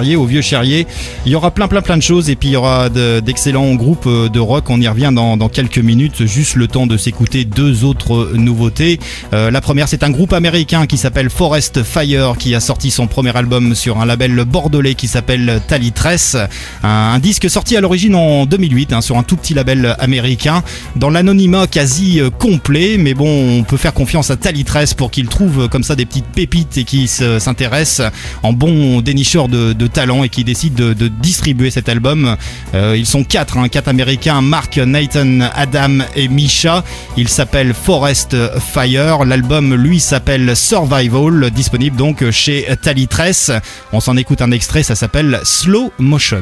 Cherrier, au Vieux Cherrier. Il y aura plein de choses et puis il y aura d'excellents groupes de rock. On y revient dans quelques minutes, juste le temps de s'écouter deux autres nouveautés. La première, c'est un groupe américain qui s'appelle Forest Fire qui a sorti son premier album sur un label bordelais qui s'appelle Talitress. Un disque sorti à l'origine en 2008 sur un tout petit label américain, dans l'anonymat quasi complet, mais bon, on peut faire confiance à Talitress pour qu'il trouve comme ça des petites pépites et qui s'intéresse en bon dénicheur de talent et qui décide de distribuer cet album. Ils sont quatre américains, Mark, Nathan, Adam et Misha. Il s'appelle Forest Fire. L'album, lui, s'appelle Survival, disponible donc chez Talitress. On s'en écoute un extrait, ça s'appelle Slow Motion.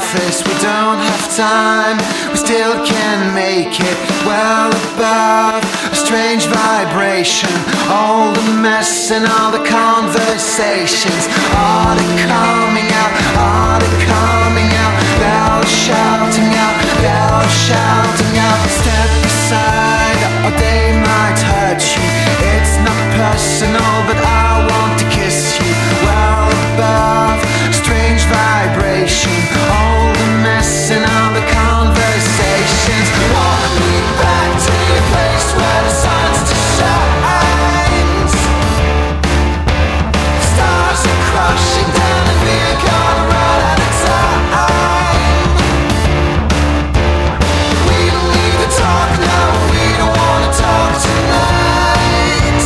office, we don't have time, we still can make it well above a strange vibration. All the mess and all the conversations, are they coming out, are they coming out? They're shouting out, they're shouting out. Step aside or they might hurt you. It's not personal but I want to kiss you. Well above a strange vibration, all the mess and all the conversations. Walk me back to your place where the sun still shines. Stars are crushing down and we're gonna run out of time. We don't need to talk now, we don't wanna talk tonight.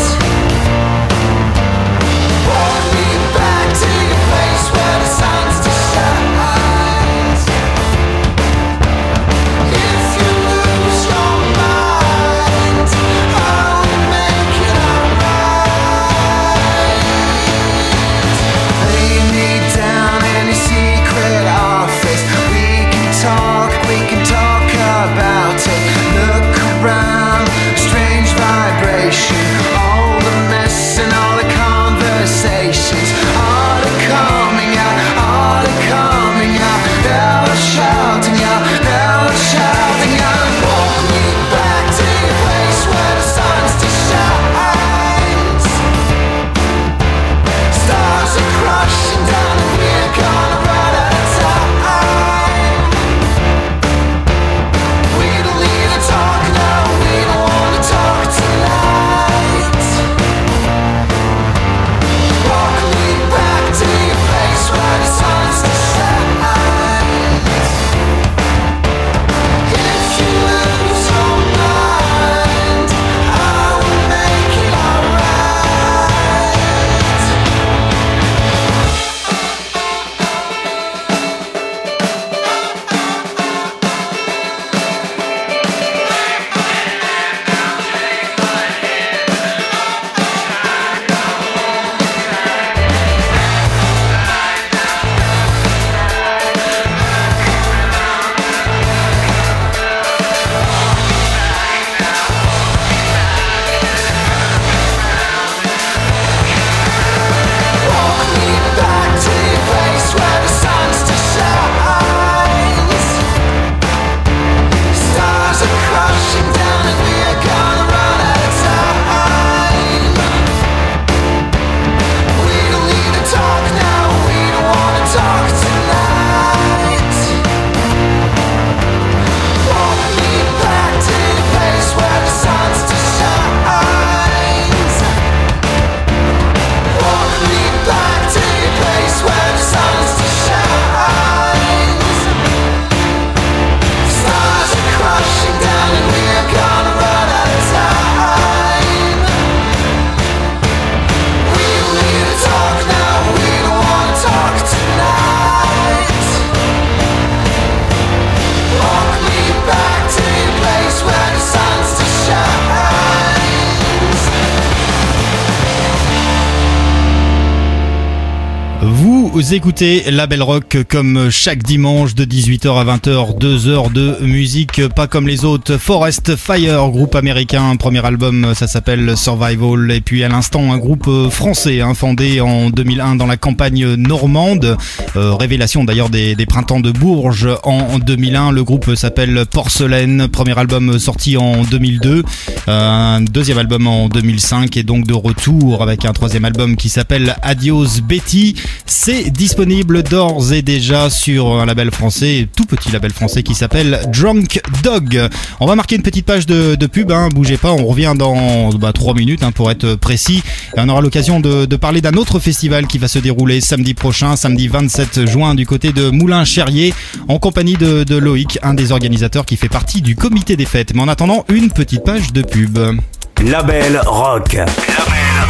Walk me back to your place where the sun still shines. If you lose your mind, I'll make it alright. Lay me down in a secret office. We can talk about it. Look around, strange vibration. All the mess and all the conversations. Are they coming out? Are they coming out? They're shouting out, they're shouting out. Walk me back to your place where the sun still shines. Stars are crushing down and we're gonna run out of time. We don't need to talk now, we don't wanna talk tonight. Walk me back to your place where the sun still shines. If you lose your mind, I will make it alright. Walk me back to your place where the sun still shines. Stars are crushing down and we're gonna run out of time. We don't need to talk now, we don't wanna talk tonight. Walk me back to your place where the sun still shines. Walk me back to your place where the sun still shines. Stars are crushing down and we're gonna run out of time. We don't need to talk now, we don't wanna talk tonight. Walk me back to your place where the sun still shines. Vous écoutez La Belle Rock comme chaque dimanche de 18h à 20h, 2 heures de musique pas comme les autres. Forest Fire, groupe américain, premier album, ça s'appelle Survival. Et puis à l'instant, un groupe français fondé en 2001 dans la campagne normande. Révélation d'ailleurs des printemps de Bourges en 2001. Le groupe s'appelle Porcelaine, premier album sorti en 2002. Un deuxième album en 2005 et donc de retour avec un troisième album qui s'appelle Adios Betty. C'est disponible d'ores et déjà sur un label français, tout petit label français qui s'appelle Drunk Dog. On va marquer une petite page de pub, bougez pas, on revient dans 3 minutes pour être précis. Et on aura l'occasion de parler d'un autre festival qui va se dérouler samedi prochain, samedi 27 juin du côté de Moulins-Cherrier, en compagnie de Loïc, un des organisateurs qui fait partie du comité des fêtes. Mais en attendant, une petite page de pub. Label Rock. Label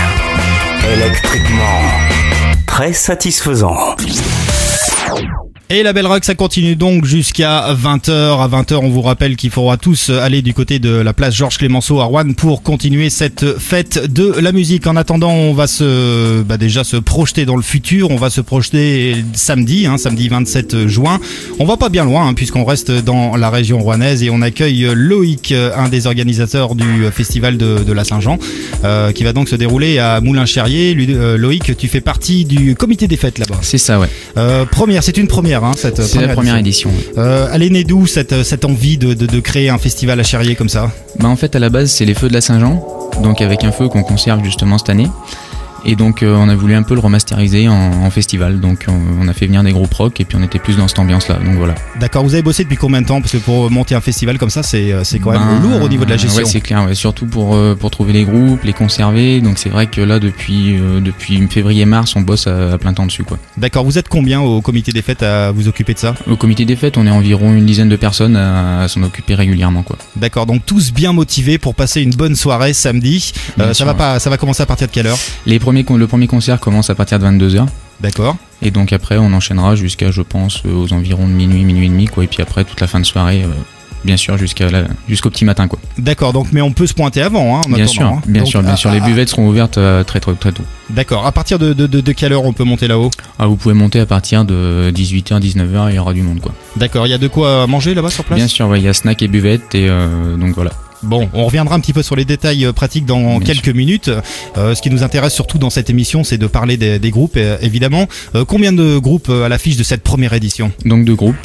Rock. Électriquement très satisfaisant. Et la Belle Rock, ça continue donc jusqu'à 20h. À 20h, on vous rappelle qu'il faudra tous aller du côté de la place Georges Clémenceau à Rouen pour continuer cette fête de la musique. En attendant, on va déjà se projeter dans le futur. On va se projeter samedi 27 juin. On va pas bien loin puisqu'on reste dans la région rouennaise et on accueille Loïc, un des organisateurs du festival de la Saint-Jean, qui va donc se dérouler à Moulins-Cherrier. Loïc, tu fais partie du comité des fêtes là-bas. C'est ça, ouais. C'est une première, c'est la première édition. Elle est née d'où cette envie de créer un festival à Cherrier comme ça? En fait, à la base, c'est les feux de la Saint-Jean, donc avec un feu qu'on conserve justement cette année. Et donc on a voulu un peu le remasteriser en festival, donc on a fait venir des groupes rock et puis on était plus dans cette ambiance là, donc voilà. D'accord, vous avez bossé depuis combien de temps? Parce que pour monter un festival comme ça, c'est quand même lourd au niveau de la gestion. Ouais, c'est clair, ouais. Surtout pour trouver les groupes, les conserver, donc c'est vrai que là depuis février-mars on bosse à plein temps dessus, quoi. D'accord, vous êtes combien au comité des fêtes à vous occuper de ça? Au comité des fêtes on est environ une dizaine de personnes à s'en occuper régulièrement, quoi. D'accord, donc tous bien motivés pour passer une bonne soirée samedi. Ça va commencer à partir de quelle heure? Le premier concert commence à partir de 22h. D'accord. Et donc après on enchaînera jusqu'à, je pense, aux environs de minuit et demi, quoi. Et puis après toute la fin de soirée, bien sûr jusqu'au petit matin, quoi. D'accord, donc mais on peut se pointer avant, bien sûr. Les buvettes seront ouvertes très tôt. D'accord. À partir de quelle heure on peut monter là-haut? Vous pouvez monter à partir de 18h, 19h, il y aura du monde, quoi. D'accord, il y a de quoi manger là-bas sur place? Bien sûr, il y a snack et buvette et donc voilà. Bon, on reviendra un petit peu sur les détails pratiques dans quelques minutes. Ce qui nous intéresse surtout dans cette émission, c'est de parler des groupes, évidemment. Combien de groupes à l'affiche de cette première édition? Donc 2 groupes.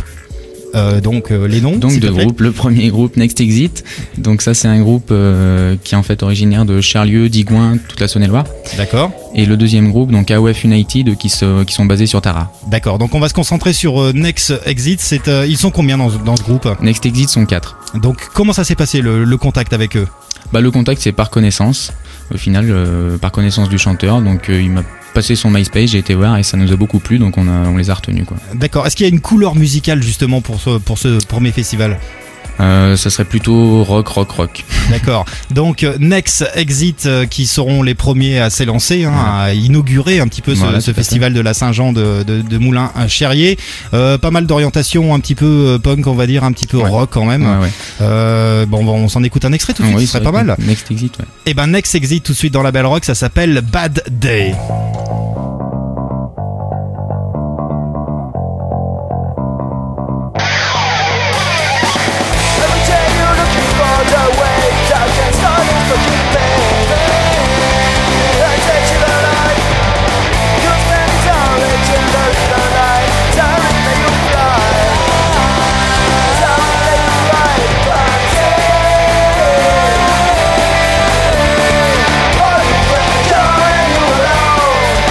Les noms. Donc 2 groupes. Le premier groupe, Next Exit. Donc ça, c'est un groupe qui est en fait originaire de Charlieu, Digoin, toute la Saône-et-Loire. D'accord. Et le deuxième groupe, donc AOF United, qui sont basés sur Tara. D'accord. Donc on va se concentrer sur Next Exit. Ils sont combien dans ce groupe? Next Exit sont 4. Donc comment ça s'est passé le contact avec eux? Le contact, c'est par connaissance. Au final, par connaissance du chanteur. Donc il m'a passé son MySpace, j'ai été voir et ça nous a beaucoup plu, donc on les a retenus, quoi. D'accord. Est-ce qu'il y a une couleur musicale justement pour ce premier festival? Ça serait plutôt rock. D'accord. Donc Next Exit qui seront les premiers à s'élancer, à inaugurer un petit peu ce festival de la Saint-Jean de Moulins-Cherrier. Pas mal d'orientation, un petit peu punk, on va dire, un petit peu rock quand même. On s'en écoute un extrait tout de suite, ce serait pas mal. Next Exit, ouais. Et Next Exit tout de suite dans la Belle Rock, ça s'appelle Bad Day. Alone.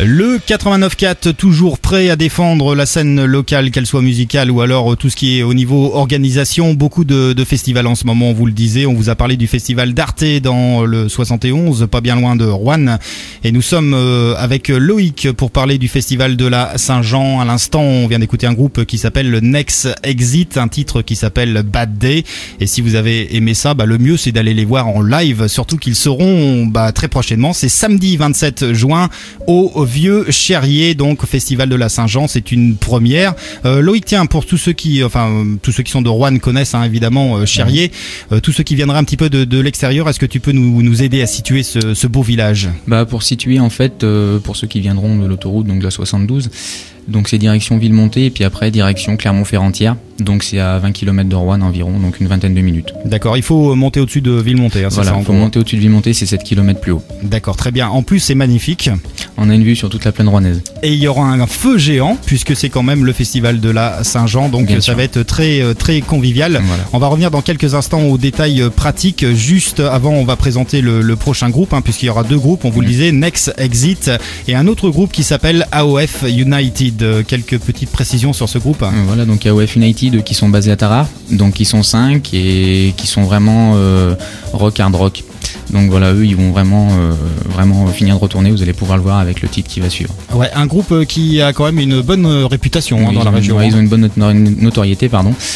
Le 89.4, toujours prêt à défendre la scène locale, qu'elle soit musicale ou alors tout ce qui est au niveau organisation. Beaucoup de festivals en ce moment, on vous le disait. On vous a parlé du festival d'Arte dans le 71, pas bien loin de Roanne. Et nous sommes avec Loïc pour parler du festival de la Saint-Jean. À l'instant, on vient d'écouter un groupe qui s'appelle le Next Exit, un titre qui s'appelle Bad Day. Et si vous avez aimé ça, le mieux c'est d'aller les voir en live, surtout qu'ils seront très prochainement. C'est samedi 27 juin au Vieux Cherrier, donc au festival de la Saint-Jean. C'est une première. Loïc, tiens, pour tous ceux qui sont de Roanne connaissent évidemment Cherrier, tous ceux qui viendraient un petit peu de l'extérieur, est-ce que tu peux nous aider à situer ce beau village? Pour situer en fait, pour ceux qui viendront de l'autoroute, donc de la 72, donc c'est direction Villemonté et puis après direction Clermont-Ferrand-Thiers. Donc c'est à 20 km de Roanne environ, donc une vingtaine de minutes. D'accord, il faut monter au-dessus de Villemonté. Voilà, il faut monter au-dessus de Villemonté, c'est 7 km plus haut. D'accord, très bien. En plus, c'est magnifique. On a une vue sur toute la plaine rouennaise. Et il y aura un feu géant, puisque c'est quand même le festival de la Saint-Jean, donc ça va être très, très convivial. Voilà. On va revenir dans quelques instants aux détails pratiques. Juste avant, on va présenter le prochain groupe, puisqu'il y aura deux groupes, on vous le disait, Next Exit, et un autre groupe qui s'appelle AOF United. Quelques petites précisions sur ce groupe. Voilà, donc AOF United qui sont basés à Tarare, donc ils sont 5 et qui sont vraiment rock, hard rock. Donc voilà, eux ils vont vraiment finir de retourner, vous allez pouvoir le voir avec le titre qui va suivre. Ouais, un groupe qui a quand même une bonne réputation dans la région. Ils ont une bonne notoriété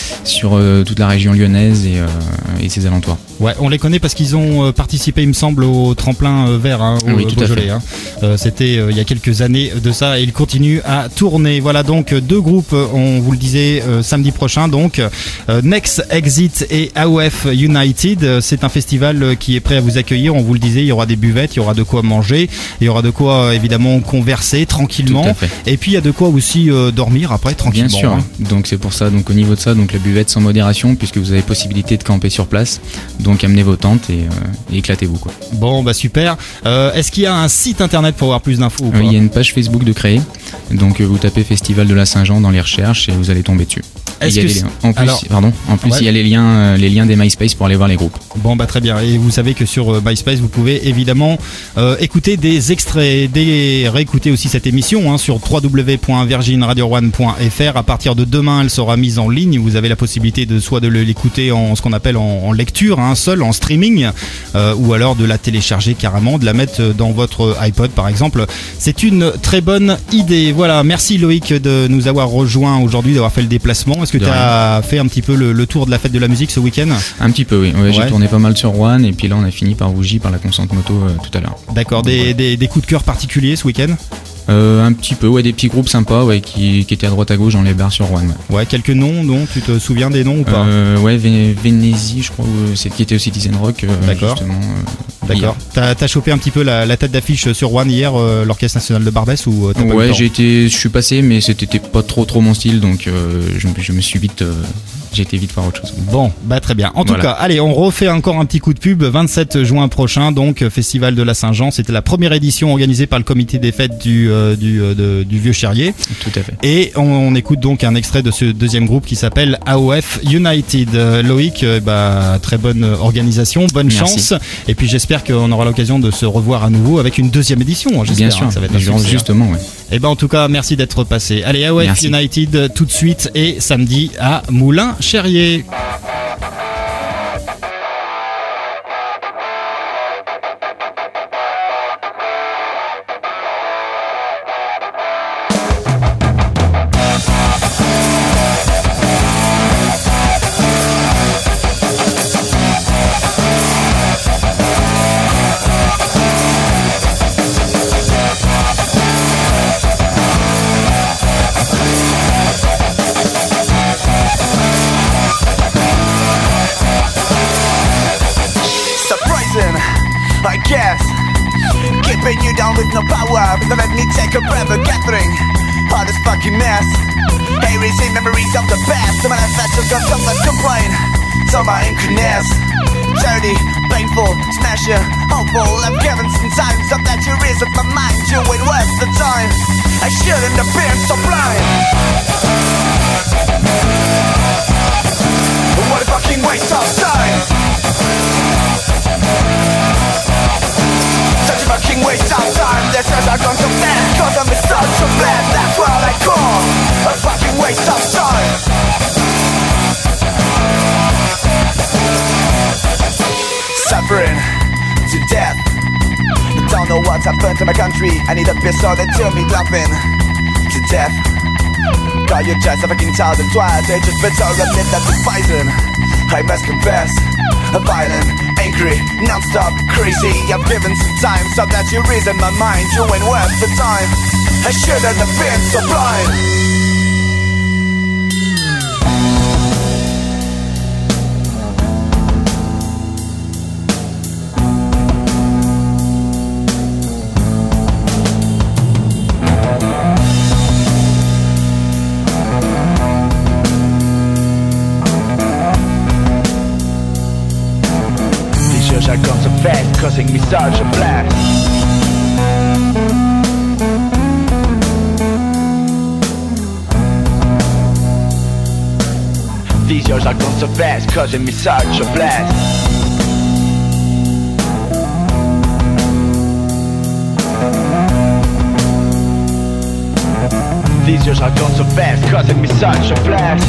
sur toute la région lyonnaise et ses alentours. Ouais, on les connaît parce qu'ils ont participé, il me semble, au tremplin vert au Beaujolais. C'était il y a quelques années de ça et ils continuent à tourner. Voilà donc deux groupes, on vous le disait, samedi prochain. Donc Next Exit et AOF United. C'est un festival qui est prêt à vous accueillir. On vous le disait, il y aura des buvettes, il y aura de quoi manger, il y aura de quoi évidemment converser tranquillement. Et puis il y a de quoi aussi dormir après tranquillement. Bien sûr. Donc c'est pour ça. Donc au niveau de ça, donc la buvette sans modération puisque vous avez possibilité de camper sur place. Donc amenez vos tentes et éclatez-vous quoi. Bon super. Est-ce qu'il y a un site internet pour avoir plus d'infos ou pas? Il y a une page Facebook de créer. Donc vous tapez Festival de la Saint-Jean dans les recherches et vous allez tomber dessus. En plus, il y a les liens des MySpace pour aller voir les groupes. Bon très bien. Et vous savez que sur MySpace vous pouvez évidemment écouter des extraits, réécouter aussi cette émission sur www.virginradio1.fr. À partir de demain, elle sera mise en ligne. Vous avez la possibilité de l'écouter en ce qu'on appelle en lecture, seul en streaming, ou alors de la télécharger carrément, de la mettre dans votre iPod par exemple. C'est une très bonne idée. Voilà, merci Loïc de nous avoir rejoint aujourd'hui, d'avoir fait le déplacement. Est-ce que tu as fait un petit peu le tour de la fête de la musique ce week-end? Un petit peu, oui. J'ai tourné pas mal sur Roanne et puis là on a fini par Rougy, par la Consente Moto tout à l'heure. D'accord, des coups de cœur particuliers ce week-end? Un petit peu, des petits groupes sympas qui étaient à droite à gauche dans les bars sur Roanne. Ouais, quelques noms, dont tu te souviens des noms ou pas? Vénésie, je crois, c'est qui était au Citizen Rock. D'accord. D'accord. T'as chopé un petit peu la tête d'affiche sur Roanne hier, l'Orchestre National de Barbès ou t'as pas eu le temps? je suis passé, mais c'était pas trop mon style, donc je me suis vite. J'ai été vite voir autre chose. Bon, très bien. En tout cas, allez, on refait encore un petit coup de pub. 27 juin prochain, donc Festival de la Saint-Jean. C'était la première édition organisée par le comité des fêtes du Vieux Cherrier. Tout à fait. Et on écoute donc un extrait de ce deuxième groupe qui s'appelle AOF United. Loïc, très bonne organisation, bonne chance. Et puis j'espère qu'on aura l'occasion de se revoir à nouveau avec une deuxième édition. Bien sûr, ça va être justement, ouais. Et en tout cas, merci d'être passé. Allez, AOF United tout de suite et samedi à Moulins-Cherrier. I guess keeping you down with no power, but let me take a breath, a gathering hard as fucking mess. Hey, receive memories of the past. The manifesto got some let's complain. So my incarnate, dirty, painful, smasher, hopeful. I've given some time, some that you raise up my mind. You ain't worth the time. I shouldn't have been so blind. What a fucking waste of time. Such a fucking waste of time. This is our gone so fast. Cause I'm to death. Don't know what's happened to my country. I need a piss so they tell me laughing to death. Got your chest, I'm fucking tired and twice. They just been told that that's poison. I must confess, violent, angry, non-stop, crazy. I've given some time so that you reason my mind. You ain't worth the time. I shouldn't have been so blind. I come so fast, causing me such a blast. These years are gone so fast, causing me such a blast. These years are gone so fast, causing me such a blast.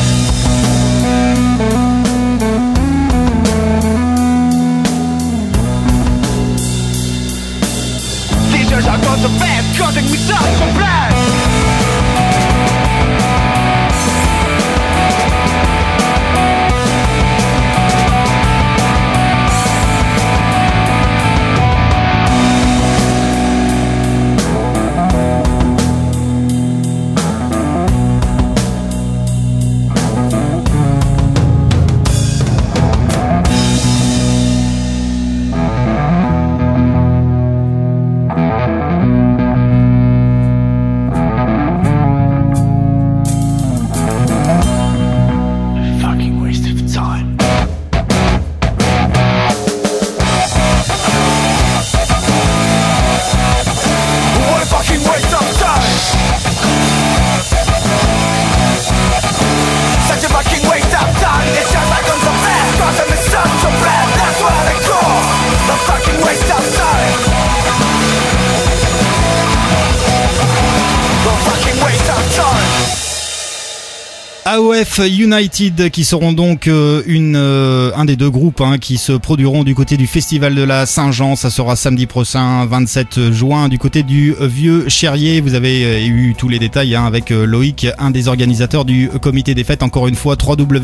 Years are gone so fast, causing me such a blast. AOF United qui seront donc un des deux groupes qui se produiront du côté du Festival de la Saint-Jean. Ça sera samedi prochain, 27 juin, du côté du Vieux Cherrier. Vous avez eu tous les détails avec Loïc, un des organisateurs du comité des fêtes. Encore une fois,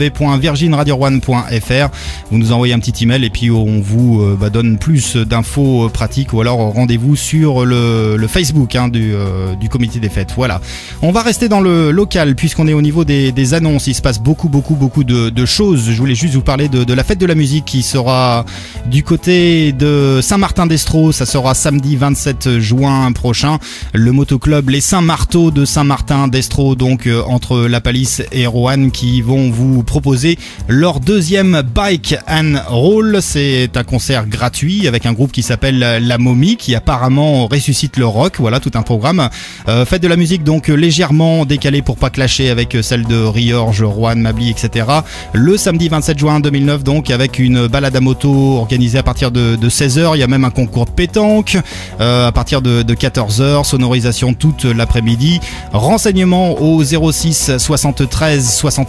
www.virginradio1.fr. Vous nous envoyez un petit email et puis on vous donne plus d'infos pratiques, ou alors rendez-vous sur le Facebook du comité des fêtes. Voilà. On va rester dans le local puisqu'on est au niveau des annonces. Il se passe beaucoup de choses. Je voulais juste vous parler de la fête de la musique qui sera du côté de Saint-Martin-d'Estro. Ça sera samedi 27 juin prochain. Le motoclub Les Saint-Marteaux de Saint-Martin-d'Estro, donc entre La Palisse et Roanne, qui vont vous proposer leur deuxième Bike and Roll. C'est un concert gratuit avec un groupe qui s'appelle La Momie, qui apparemment ressuscite le rock. Voilà, tout un programme. Fête de la musique donc légèrement décalée pour pas clasher avec celle de Riorges, Roanne, Mably, etc. Le samedi 27 juin 2009, donc avec une balade à moto organisée à partir de 16h. Il y a même un concours de pétanque à partir de 14h. Sonorisation toute l'après-midi. Renseignements au 06 73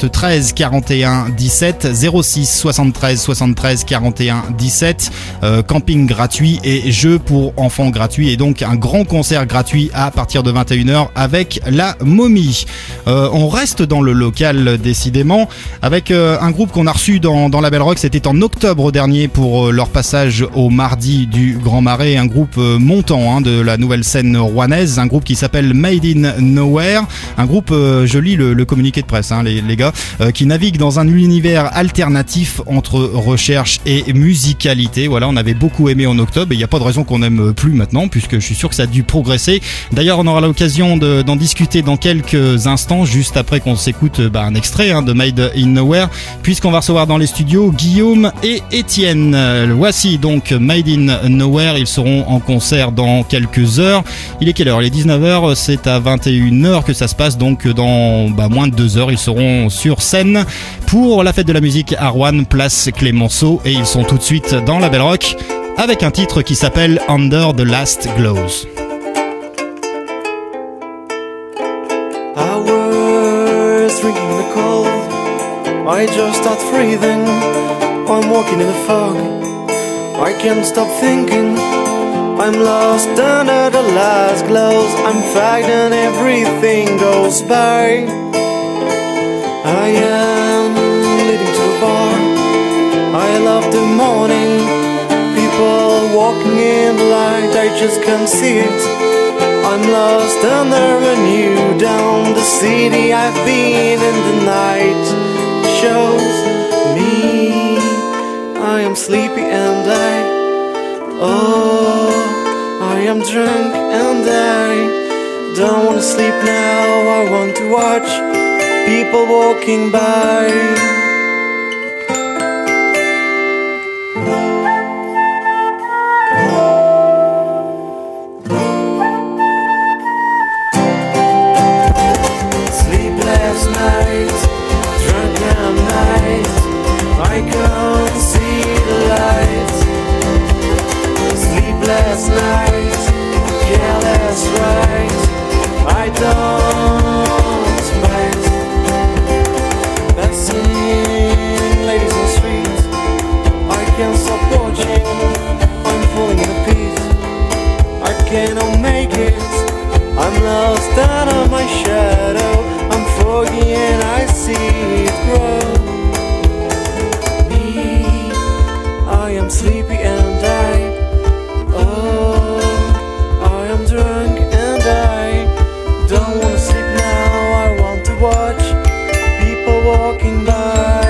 73 41 17 06 73 73 41 17. Camping gratuit et jeux pour enfants gratuits, et donc un grand concert gratuit à partir de 21h avec La Momie. On reste dans le local décidément avec un groupe qu'on a reçu dans la Belle Rock. C'était en octobre dernier pour leur passage au mardi du Grand Marais, un groupe montant de la nouvelle scène rouennaise, un groupe qui s'appelle Made in Nowhere, un groupe, je lis le communiqué de presse les gars, qui navigue dans un univers alternatif entre recherche et musicalité. Voilà, on avait beaucoup aimé en octobre et il n'y a pas de raison qu'on n'aime plus maintenant, puisque je suis sûr que ça a dû progresser. D'ailleurs, on aura l'occasion d'en discuter dans quelques instants, juste après qu'on s'écoute un extrait de Made in Nowhere, puisqu'on va recevoir dans les studios Guillaume et Étienne. Voici donc Made in Nowhere. Ils seront en concert dans quelques heures. Il est quelle heure? Il est 19h, c'est à 21h que ça se passe, donc dans moins de 2 heures ils seront sur scène pour la fête de la musique à Roanne, place Clémenceau, et ils sont tout de suite dans la Belle Rock avec un titre qui s'appelle Under the Last Glows. Hours drinking the cold, I just start breathing. I'm walking in the fog, I can't stop thinking. I'm lost under the last glows. I'm fagged and everything goes by. I am leading to a bar. I love the morning. People walking in the light, I just can't see it. I'm lost under a new down the city I've been in the night. Shows me I am sleepy and I am drunk and I don't wanna sleep now. I want to watch people walking by. Sleepless nights, drunken nights, I can't see the lights. Sleepless nights, careless right, I don't mind. Passing ladies on the street, I can't stop watching. I'm falling in a piece, I cannot make it. I'm lost under my shadow. I'm foggy and I see it grow. Me, I am sleepy and I am drunk and I don't wanna sleep now. I want to watch people walking by.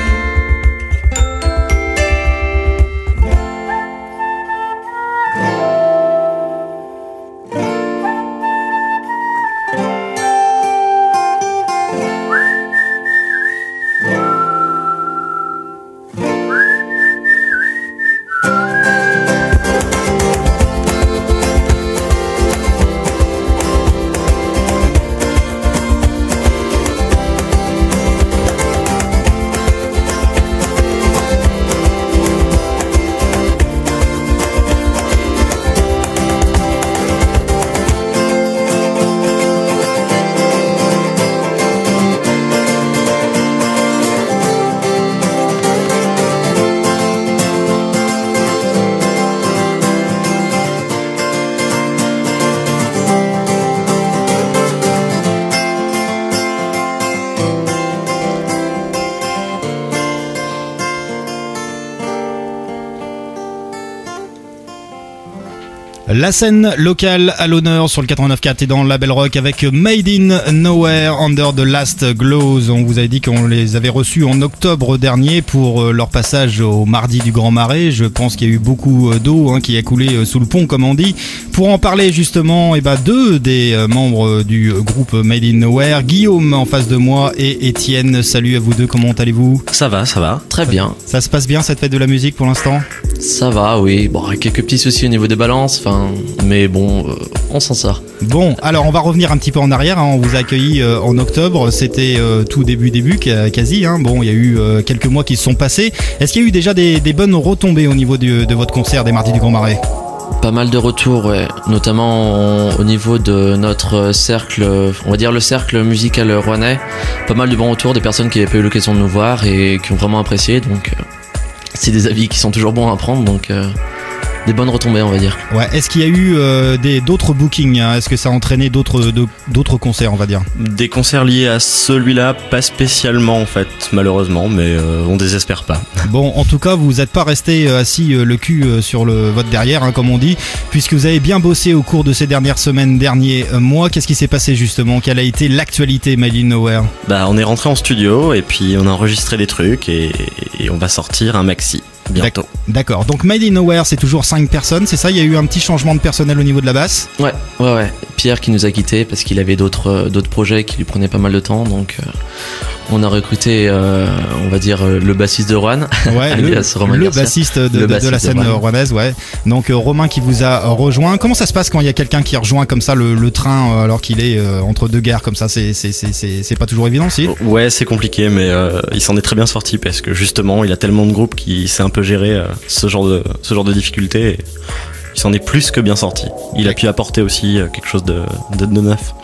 La scène locale à l'honneur sur le 89.4 et dans la Belle Rock avec Made in Nowhere, Under the Last Glows. On vous avait dit qu'on les avait reçus en octobre dernier pour leur passage au mardi du Grand Marais. Je pense qu'il y a eu beaucoup d'eau qui a coulé sous le pont, comme on dit. Pour en parler justement, deux des membres du groupe Made in Nowhere, Guillaume en face de moi et Étienne. Salut à vous deux, comment allez-vous ? Ça va, très bien. Ça se passe bien cette fête de la musique pour l'instant ? Ça va, oui. Bon, quelques petits soucis au niveau des balances, mais bon, on s'en sort. Bon, alors on va revenir un petit peu en arrière. On vous a accueilli en octobre, c'était tout début quasi. Bon, il y a eu quelques mois qui se sont passés. Est-ce qu'il y a eu déjà des bonnes retombées au niveau de votre concert des Mardis du Grand Marais ? Pas mal de retours, ouais. Notamment au niveau de notre cercle, on va dire le cercle musical rouennais. Pas mal de bons retours, des personnes qui n'avaient pas eu l'occasion de nous voir et qui ont vraiment apprécié. Donc, c'est des avis qui sont toujours bons à prendre. Donc, des bonnes retombées, on va dire. Ouais. Est-ce qu'il y a eu d'autres bookings ? Est-ce que ça a entraîné d'autres concerts, on va dire ? Des concerts liés à celui-là, pas spécialement en fait, malheureusement, mais on désespère pas. Bon, en tout cas, vous n'êtes pas resté assis le cul sur votre derrière, comme on dit, puisque vous avez bien bossé au cours de ces dernières semaines, derniers mois. Qu'est-ce qui s'est passé justement ? Quelle a été l'actualité Made in Nowhere ? On est rentré en studio et puis on a enregistré des trucs et on va sortir un maxi. Bientôt. D'accord, donc Made in Nowhere, c'est toujours 5 personnes, c'est ça ? Il y a eu un petit changement de personnel au niveau de la basse ? Ouais. Pierre qui nous a quittés parce qu'il avait d'autres projets qui lui prenaient pas mal de temps, donc on a recruté, on va dire, le bassiste de Rouen. Ouais, le bassiste de la scène rouennaise, ouais. Donc Romain qui vous a rejoint. Comment ça se passe quand il y a quelqu'un qui rejoint comme ça le train alors qu'il est entre deux gares comme ça ? C'est pas toujours évident, si ? Ouais, c'est compliqué, mais il s'en est très bien sorti parce que justement, il a tellement de groupes qui sait un peu gérer ce genre de difficultés. Et il s'en est plus que bien sorti. Il a pu apporter aussi quelque chose de neuf.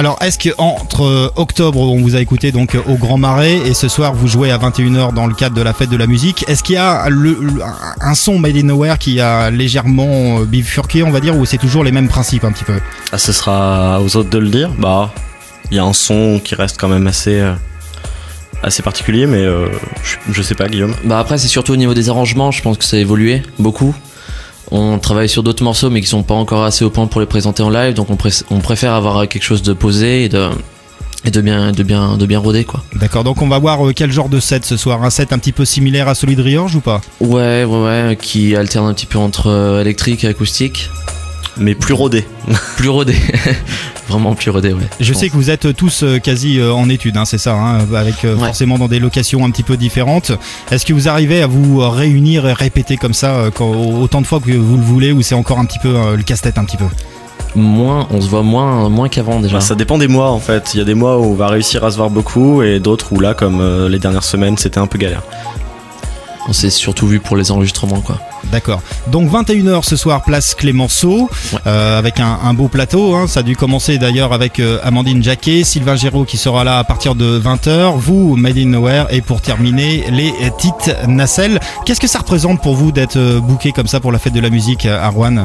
Alors, est-ce que entre octobre, on vous a écouté donc au Grand Marais, et ce soir vous jouez à 21h dans le cadre de la fête de la musique, est-ce qu'il y a un son Made in Nowhere qui a légèrement bifurqué, on va dire, ou c'est toujours les mêmes principes un petit peu? Ah, ce sera aux autres de le dire. Bah, il y a un son qui reste quand même assez particulier, mais je sais pas, Guillaume. Bah après, c'est surtout au niveau des arrangements, je pense que ça a évolué beaucoup. On travaille sur d'autres morceaux, mais qui sont pas encore assez au point pour les présenter en live, donc on préfère avoir quelque chose de posé et de bien rodé, quoi. D'accord, donc on va voir quel genre de set ce soir, un set un petit peu similaire à celui de Riorge ou pas? Ouais, qui alterne un petit peu entre électrique et acoustique. Mais plus rodé. Plus rodé. Vraiment plus rodé, ouais. Je sais que vous êtes tous quasi en études, hein, c'est ça, hein, avec forcément dans des locations un petit peu différentes. Est-ce que vous arrivez à vous réunir et répéter comme ça autant de fois que vous le voulez, ou c'est encore un petit peu le casse-tête un petit peu? On se voit moins qu'avant déjà. Bah, ça dépend des mois en fait. Il y a des mois où on va réussir à se voir beaucoup, et d'autres où là, comme les dernières semaines, c'était un peu galère. On s'est surtout vu pour les enregistrements, quoi. D'accord. Donc 21h ce soir, place Clémenceau, avec un beau plateau, hein. Ça a dû commencer d'ailleurs avec Amandine Jacquet, Sylvain Géraud qui sera là à partir de 20h, vous, Made in Nowhere, et pour terminer, les Tites Nacelles. Qu'est-ce que ça représente pour vous d'être booké comme ça pour la fête de la musique à Rouen?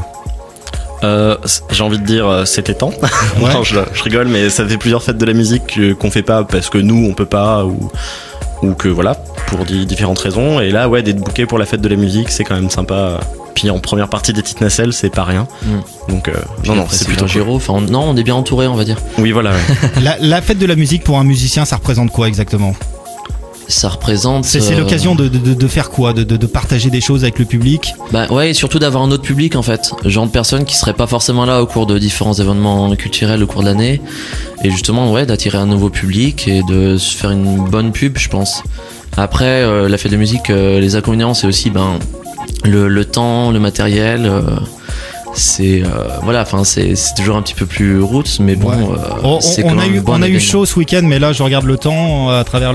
J'ai envie de dire c'était temps. Ouais. Non, je rigole, mais ça fait plusieurs fêtes de la musique qu'on fait pas parce que nous on peut pas, ou que voilà, pour différentes raisons. Et là, ouais, d'être booké pour la fête de la musique, c'est quand même sympa. Puis en première partie des Tites Nacelles, c'est pas rien. Donc non, c'est plutôt Giraud. Enfin, non, on est bien entouré, on va dire. Oui, voilà. Ouais. La fête de la musique pour un musicien, ça représente quoi exactement? Ça représente. C'est l'occasion de faire quoi, de partager des choses avec le public? Bah ouais, et surtout d'avoir un autre public en fait. Genre de personnes qui seraient pas forcément là au cours de différents événements culturels au cours de l'année. Et justement, ouais, d'attirer un nouveau public et de se faire une bonne pub, je pense. Après, la fête de musique, les inconvénients, c'est aussi le temps, le matériel. C'est voilà, enfin c'est toujours un petit peu plus roots, mais bon, on a eu chaud ce week-end, mais là je regarde le temps à travers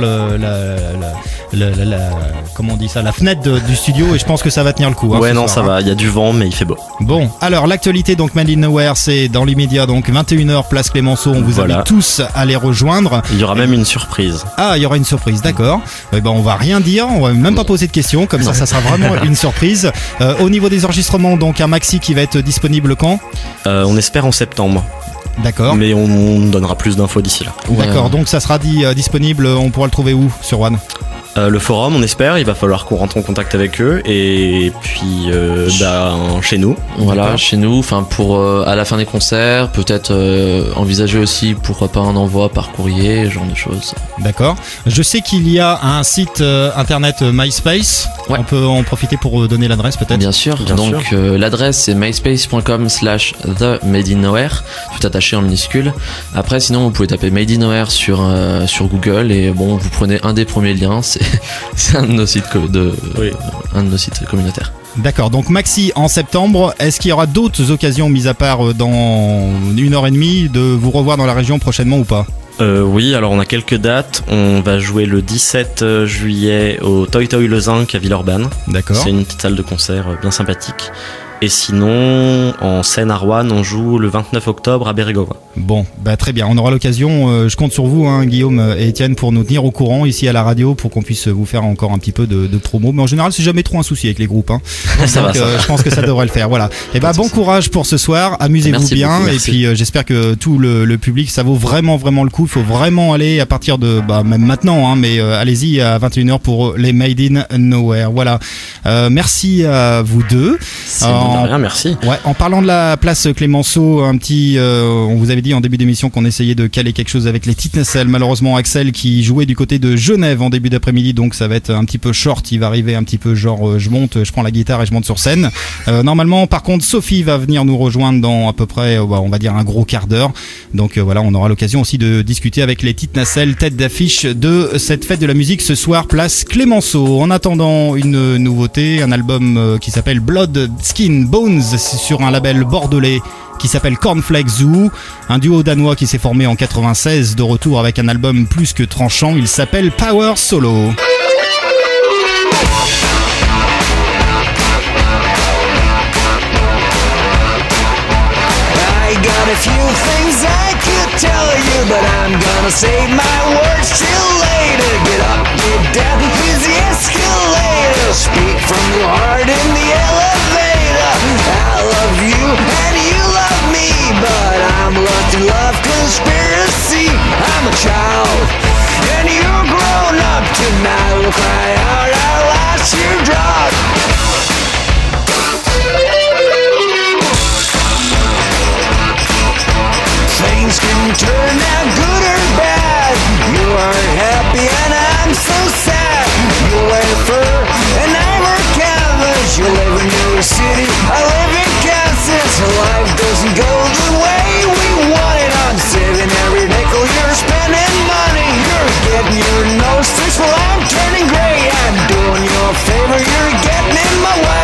comment on dit ça, la fenêtre du studio, et je pense que ça va tenir le coup. Ouais, non, ça va, il y a du vent, mais il fait beau. Bon, alors l'actualité, donc Made in Nowhere, c'est dans l'immédiat, donc 21h place Clémenceau, on vous invite tous à les rejoindre. Il y aura même une surprise. Ah, il y aura une surprise, d'accord. On va rien dire, on va même pas poser de questions, comme ça sera vraiment une surprise. Au niveau des enregistrements, donc un maxi qui va être disponible quand? On espère en septembre. D'accord. Mais on donnera plus d'infos d'ici là. D'accord, donc ça sera disponible, on pourra le trouver où sur One? Le forum, on espère, il va falloir qu'on rentre en contact avec eux, et puis chez nous. Voilà, chez nous, enfin pour à la fin des concerts, peut-être envisager aussi pourquoi pas un envoi par courrier, ce genre de choses. D'accord. Je sais qu'il y a un site internet MySpace. Ouais. On peut en profiter pour donner l'adresse peut-être. Bien sûr. Donc l'adresse c'est myspace.com/the Made in Nowhere, tout attaché en minuscule. Après sinon vous pouvez taper Made in Nowhere sur Google, et bon, vous prenez un des premiers liens. C'est un de nos sites un de nos sites communautaires. D'accord, donc maxi en septembre. Est-ce qu'il y aura d'autres occasions, mis à part dans 1h30, de vous revoir dans la région prochainement ou pas? Oui, alors on a quelques dates. On va jouer le 17 juillet au Toy Toy Le Zinc à Villeurbanne. D'accord. C'est une petite salle de concert bien sympathique. Et sinon, en Seine-à-Rouen, on joue le 29 octobre à Bérégovoy. Bon, très bien. On aura l'occasion. Je compte sur vous, hein, Guillaume et Étienne, pour nous tenir au courant ici à la radio, pour qu'on puisse vous faire encore un petit peu de promo. Mais en général, c'est jamais trop un souci avec les groupes. Hein. Donc, je pense que ça devrait le faire. Voilà. Et bon courage pour ce soir. Amusez-vous bien. Beaucoup, et puis, j'espère que tout le public, ça vaut vraiment le coup. Il faut vraiment aller à partir de, même maintenant, hein, mais allez-y à 21h pour les Made in Nowhere. Voilà. Merci à vous deux. Rien, merci. Ouais, en parlant de la place Clémenceau, on vous avait dit en début d'émission qu'on essayait de caler quelque chose avec les Tites Nacelles. Malheureusement, Axel qui jouait du côté de Genève en début d'après-midi, donc ça va être un petit peu short. Il va arriver un petit peu genre je prends la guitare et je monte sur scène. Normalement, par contre, Sophie va venir nous rejoindre dans à peu près, on va dire un gros quart d'heure. Donc voilà, on aura l'occasion aussi de discuter avec les Tites Nacelles, tête d'affiche de cette fête de la musique ce soir, place Clémenceau. En attendant, une nouveauté, un album qui s'appelle Blood, Skin, Bones, sur un label bordelais qui s'appelle Cornflake Zoo, un duo danois qui s'est formé en 96, de retour avec un album plus que tranchant. Il s'appelle Power Solo. I got a few things I could tell you but I'm gonna save my words till later. Get up, get down, use the escalator. Speak from your heart in the elevator. I love you and you love me, but I'm lost in love conspiracy. I'm a child and you're grown up tonight. We'll cry out our last teardrop. Things can turn out good or bad. You are happy and I'm so sad. You wear fur and I wear canvas. You live in New York City, I live in Kansas. Life doesn't go the way we want it. I'm saving every nickel, you're spending money. You're getting your nose fixed while I'm turning gray. I'm doing you a favor, you're getting in my way.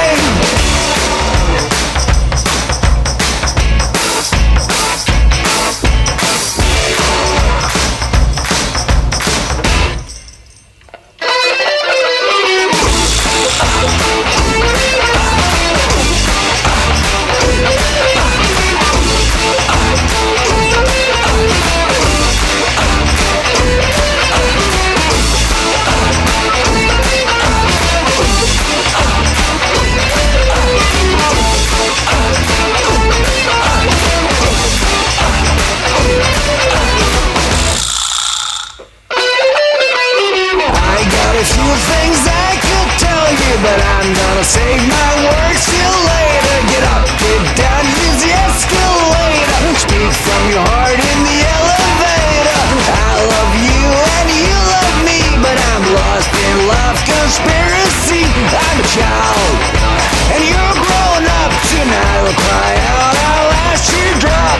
But I'm gonna save my words till later. Get up, get down, use the escalator. Speak from your heart in the elevator. I love you and you love me, but I'm lost in love conspiracy. I'm a child and you're grown up tonight. We'll cry out our last teardrop.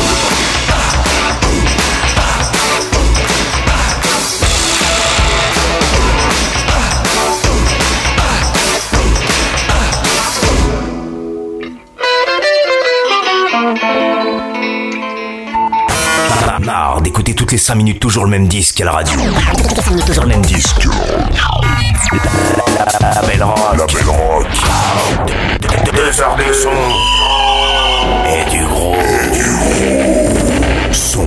Marre d'écouter toutes les 5 minutes toujours le même disque à la radio. Toujours le même disque. La Belle Rock. 2 heures de son. Et du gros son.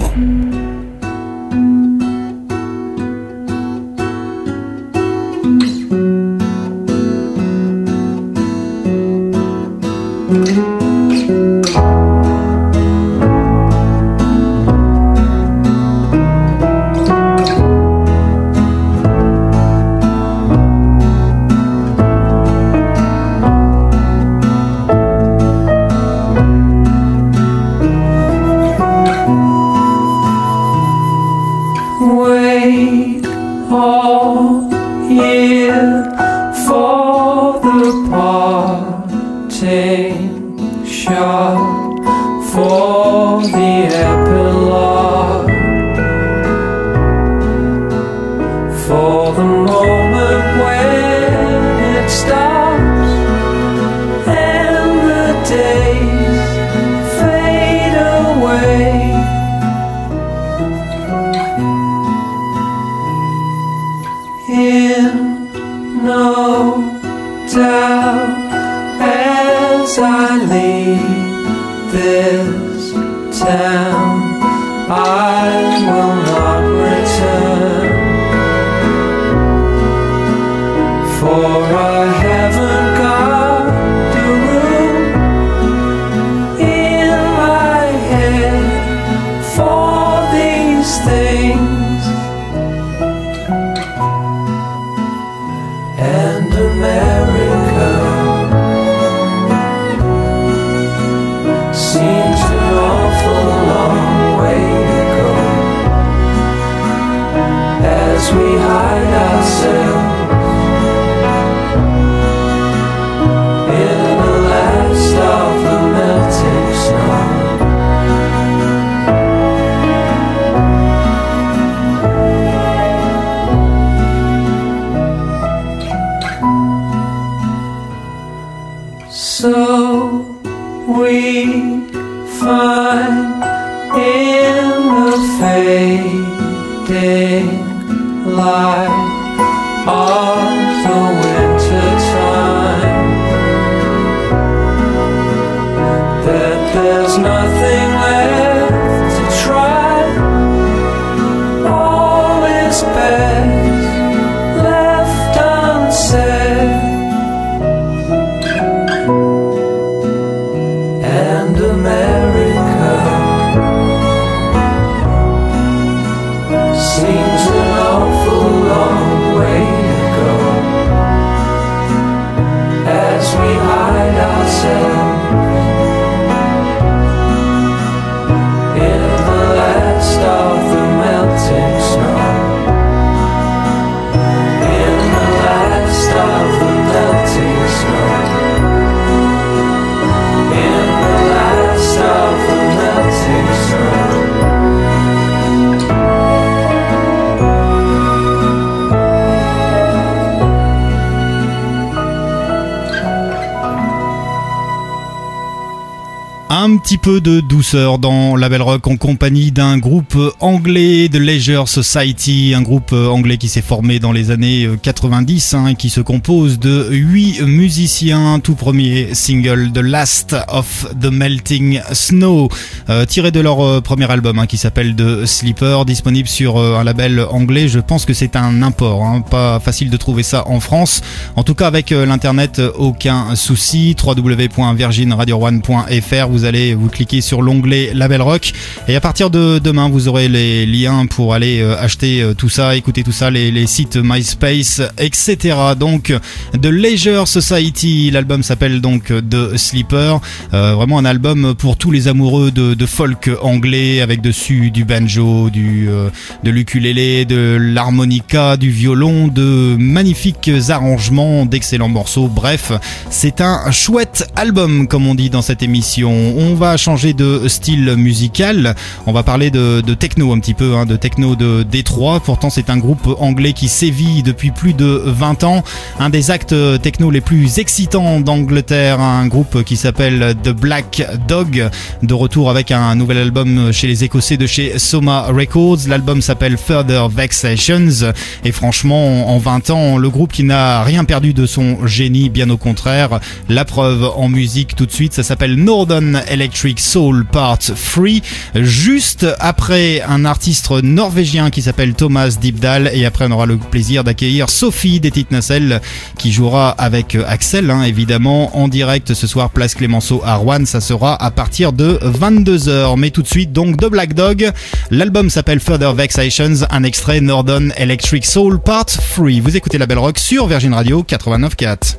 There's nothing left to try. Un petit peu de douceur dans la Belle Rock en compagnie d'un groupe anglais de Leisure Society, un groupe anglais qui s'est formé dans les années 90 et qui se compose de 8 musiciens. Tout premier single, The Last of the Melting Snow, tiré de leur premier album qui s'appelle The Sleeper, disponible sur un label anglais. Je pense que c'est un import, pas facile de trouver ça en France. En tout cas avec l'internet, aucun souci. www.virginradio1.fr, vous cliquez sur l'onglet Label Rock et à partir de demain vous aurez les liens pour aller acheter tout ça, écouter tout ça, les sites MySpace, etc. Donc The Leisure Society, l'album s'appelle donc The Sleeper, vraiment un album pour tous les amoureux de folk anglais, avec dessus du banjo, de l'ukulélé, de l'harmonica, du violon, de magnifiques arrangements, d'excellents morceaux. Bref, c'est un chouette album comme on dit dans cette émission. On va changer de style musical, on va parler de techno un petit peu, de techno de Détroit. Pourtant c'est un groupe anglais qui sévit depuis plus de 20 ans, un des actes techno les plus excitants d'Angleterre, un groupe qui s'appelle The Black Dog, de retour avec un nouvel album chez les Écossais de chez Soma Records. L'album s'appelle Further Vexations et franchement en 20 ans le groupe qui n'a rien perdu de son génie, bien au contraire. La preuve en musique tout de suite, ça s'appelle Northern Electric Soul Part 3, juste après un artiste norvégien qui s'appelle Thomas Dybdahl, et après on aura le plaisir d'accueillir Sophie des Titnacel qui jouera avec Axel évidemment en direct ce soir place Clémenceau à Rouen. Ça sera à partir de 22h, mais tout de suite donc The Black Dog, l'album s'appelle Further Vexations, un extrait Northern Electric Soul Part 3. Vous écoutez la Belle Rock sur Virgin Radio 89.4.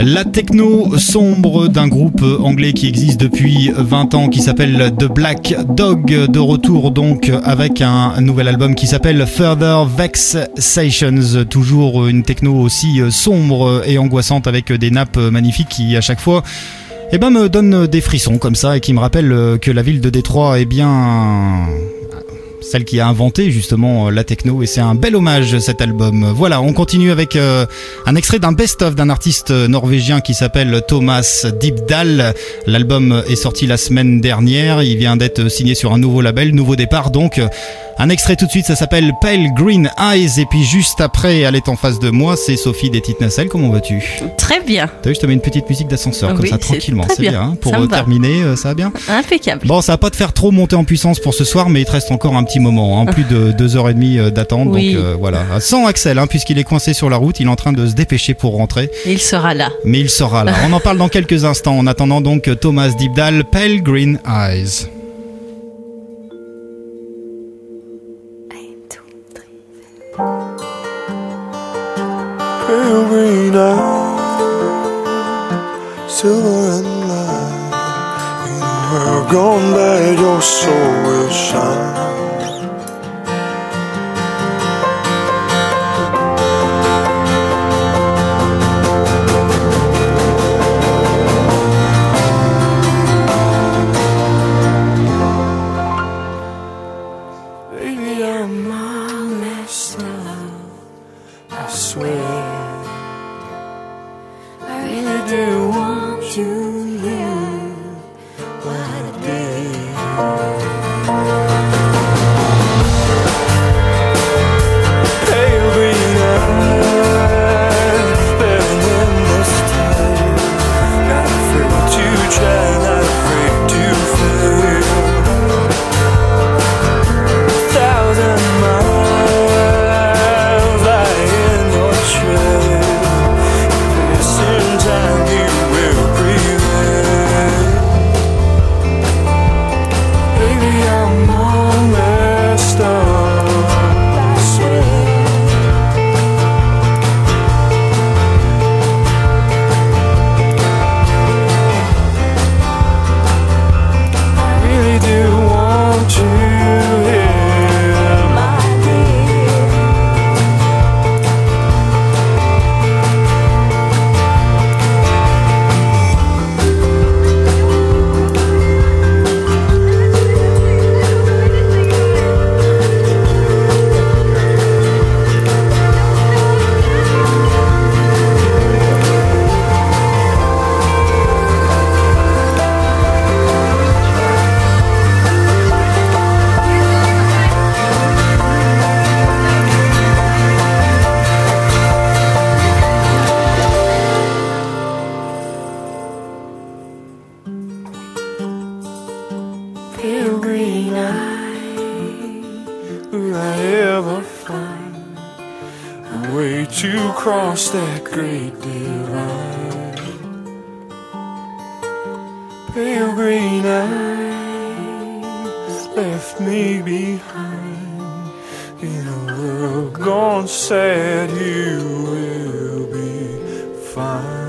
La techno sombre d'un groupe anglais qui existe depuis 20 ans qui s'appelle The Black Dog, de retour donc avec un nouvel album qui s'appelle Further Vexations, toujours une techno aussi sombre et angoissante avec des nappes magnifiques qui à chaque fois me donnent des frissons comme ça et qui me rappellent que la ville de Détroit est bien celle qui a inventé justement la techno, et c'est un bel hommage cet album. Voilà, on continue avec un extrait d'un best-of d'un artiste norvégien qui s'appelle Thomas Dybdahl. L'album est sorti la semaine dernière, il vient d'être signé sur un nouveau label, nouveau départ donc. Un extrait tout de suite, ça s'appelle Pale Green Eyes, et puis juste après, elle est en face de moi, c'est Sophie des Petites Nacelles. Comment vas-tu ? Très bien. T'as vu, je te mets une petite musique d'ascenseur comme ça tranquillement, c'est bien hein, pour terminer, ça va bien ? Impeccable. Bon, ça va pas te faire trop monter en puissance pour ce soir, mais il te reste encore un petit moment, hein, plus de 2h30 d'attente, oui. Donc voilà. Sans Axel, hein, puisqu'il est coincé sur la route, il est en train de se dépêcher pour rentrer. Il sera là. Mais il sera là. On en parle dans quelques instants. En attendant donc Thomas Dybdahl, Pale Green Eyes. Pale green eyes, silver and light. In a world gone bad, your soul will shine. Baby, I'm all messed up, I swear. I really do want you here. What a day. Pale green eyes, bearing in this time. Not afraid to try, not afraid to fail. 1,000 miles lie in your trail. In time you will prevail. Baby, I'm all messed up, I swear. I really do want you here, my dear. Pale green eyes, will I ever find a way to cross that great divide? Pale green eyes left me behind in a world gone sad. You will be fine.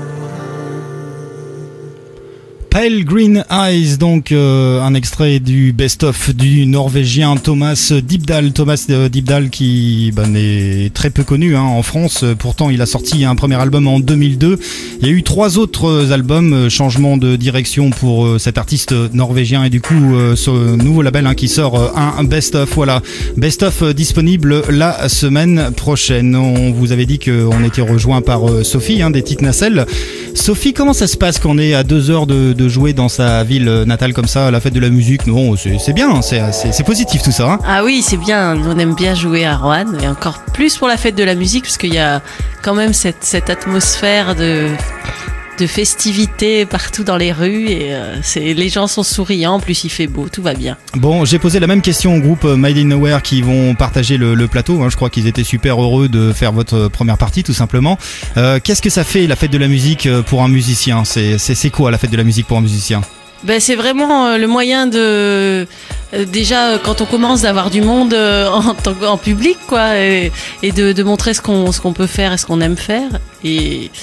Pale Green Eyes, donc un extrait du best-of du Norvégien Thomas Dybdahl. Thomas Dybdahl qui est très peu connu hein, en France. Pourtant, il a sorti un premier album en 2002. Il y a eu 3 autres albums, changement de direction pour cet artiste norvégien, et du coup, ce nouveau label hein, qui sort un best-of. Voilà, best-of disponible la semaine prochaine. On vous avait dit qu'on était rejoint par Sophie hein, des Petites Nacelles. Sophie, comment ça se passe quand on est à 2 heures de jouer dans sa ville natale comme ça, à la fête de la musique? Non, c'est bien, c'est positif tout ça. Hein. Ah oui, c'est bien, on aime bien jouer à Roanne, et encore plus pour la fête de la musique, parce qu'il y a quand même cette atmosphère de festivités partout dans les rues, et les gens sont souriants, en plus il fait beau, tout va bien. Bon, j'ai posé la même question au groupe Made in Nowhere qui vont partager le plateau, hein. Je crois qu'ils étaient super heureux de faire votre première partie tout simplement. Qu'est-ce que ça fait la fête de la musique pour un musicien? C'est quoi la fête de la musique pour un musicien? C'est vraiment le moyen de déjà quand on commence d'avoir du monde en public quoi, et de montrer ce qu'on peut faire et ce qu'on aime faire,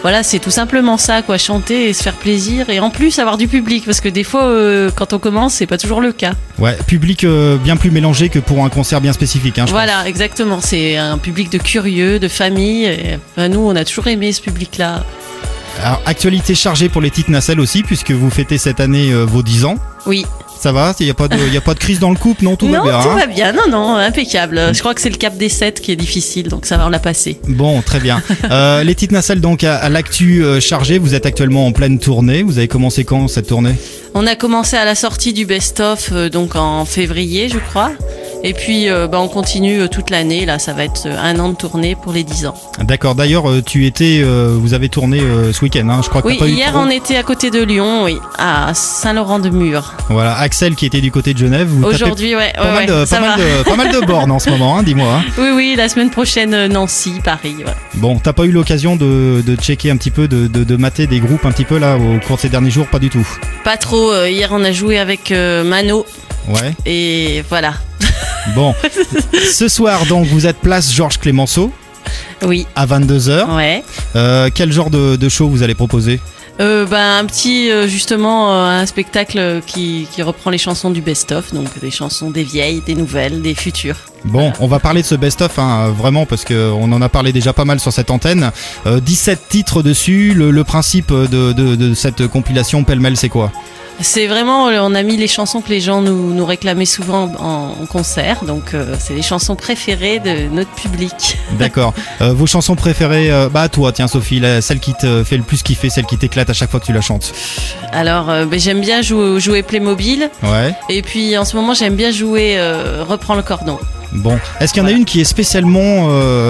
voilà, c'est tout simplement ça, quoi, chanter et se faire plaisir et en plus avoir du public parce que des fois, quand on commence, c'est pas toujours le cas. Ouais, public bien plus mélangé que pour un concert bien spécifique. Hein, voilà, exactement. C'est un public de curieux, de famille. Et, nous, on a toujours aimé ce public-là. Alors, actualité chargée pour les petites nacelles aussi, puisque vous fêtez cette année vos 10 ans. Oui. Ça va? Il n'y a pas de crise dans le couple? Non, tout va bien. Non, tout va bien. Non, impeccable. Je crois que c'est le cap des 7 qui est difficile, donc ça va, on l'a passé. Bon, très bien. Les petites nacelles, donc, à l'actu chargée, vous êtes actuellement en pleine tournée. Vous avez commencé quand cette tournée? On a commencé à la sortie du best-of, donc en février, je crois. Et puis, on continue toute l'année. Là, ça va être 1 an de tournée pour les 10 ans. D'accord. D'ailleurs, vous avez tourné ce week-end, hein. Je crois que oui, t'as pas hier, eu trop... on était à côté de Lyon, oui, à Saint-Laurent-de-Mur. Voilà, Axel qui était du côté de Genève. Aujourd'hui, ouais. Pas mal de bornes en ce moment, hein, dis-moi. Hein. Oui, la semaine prochaine, Nancy, Paris. Ouais. Bon, t'as pas eu l'occasion de checker un petit peu, de mater des groupes un petit peu là au cours de ces derniers jours? Pas du tout. Pas trop. Hier, on a joué avec Mano. Ouais. Et voilà. Bon, ce soir donc vous êtes place Georges Clémenceau. Oui. À 22h. Ouais. Quel genre de show vous allez proposer? Un petit un spectacle qui reprend les chansons du best-of, donc des chansons des vieilles, des nouvelles, des futures. Bon, on va parler de ce best-of, hein, vraiment, parce qu'on en a parlé déjà pas mal sur cette antenne. 17 titres dessus. Le principe de cette compilation pêle-mêle, c'est quoi? C'est vraiment, on a mis les chansons que les gens nous réclamaient souvent en concert, donc c'est les chansons préférées de notre public. D'accord. Vos chansons préférées, à toi, tiens Sophie, celle qui te fait le plus kiffer, celle qui t'éclate à chaque fois que tu la chantes. Alors, j'aime bien jouer Playmobil. Ouais. Et puis en ce moment, j'aime bien jouer Reprends le cordon. Bon, est-ce qu'il y en a une qui est spécialement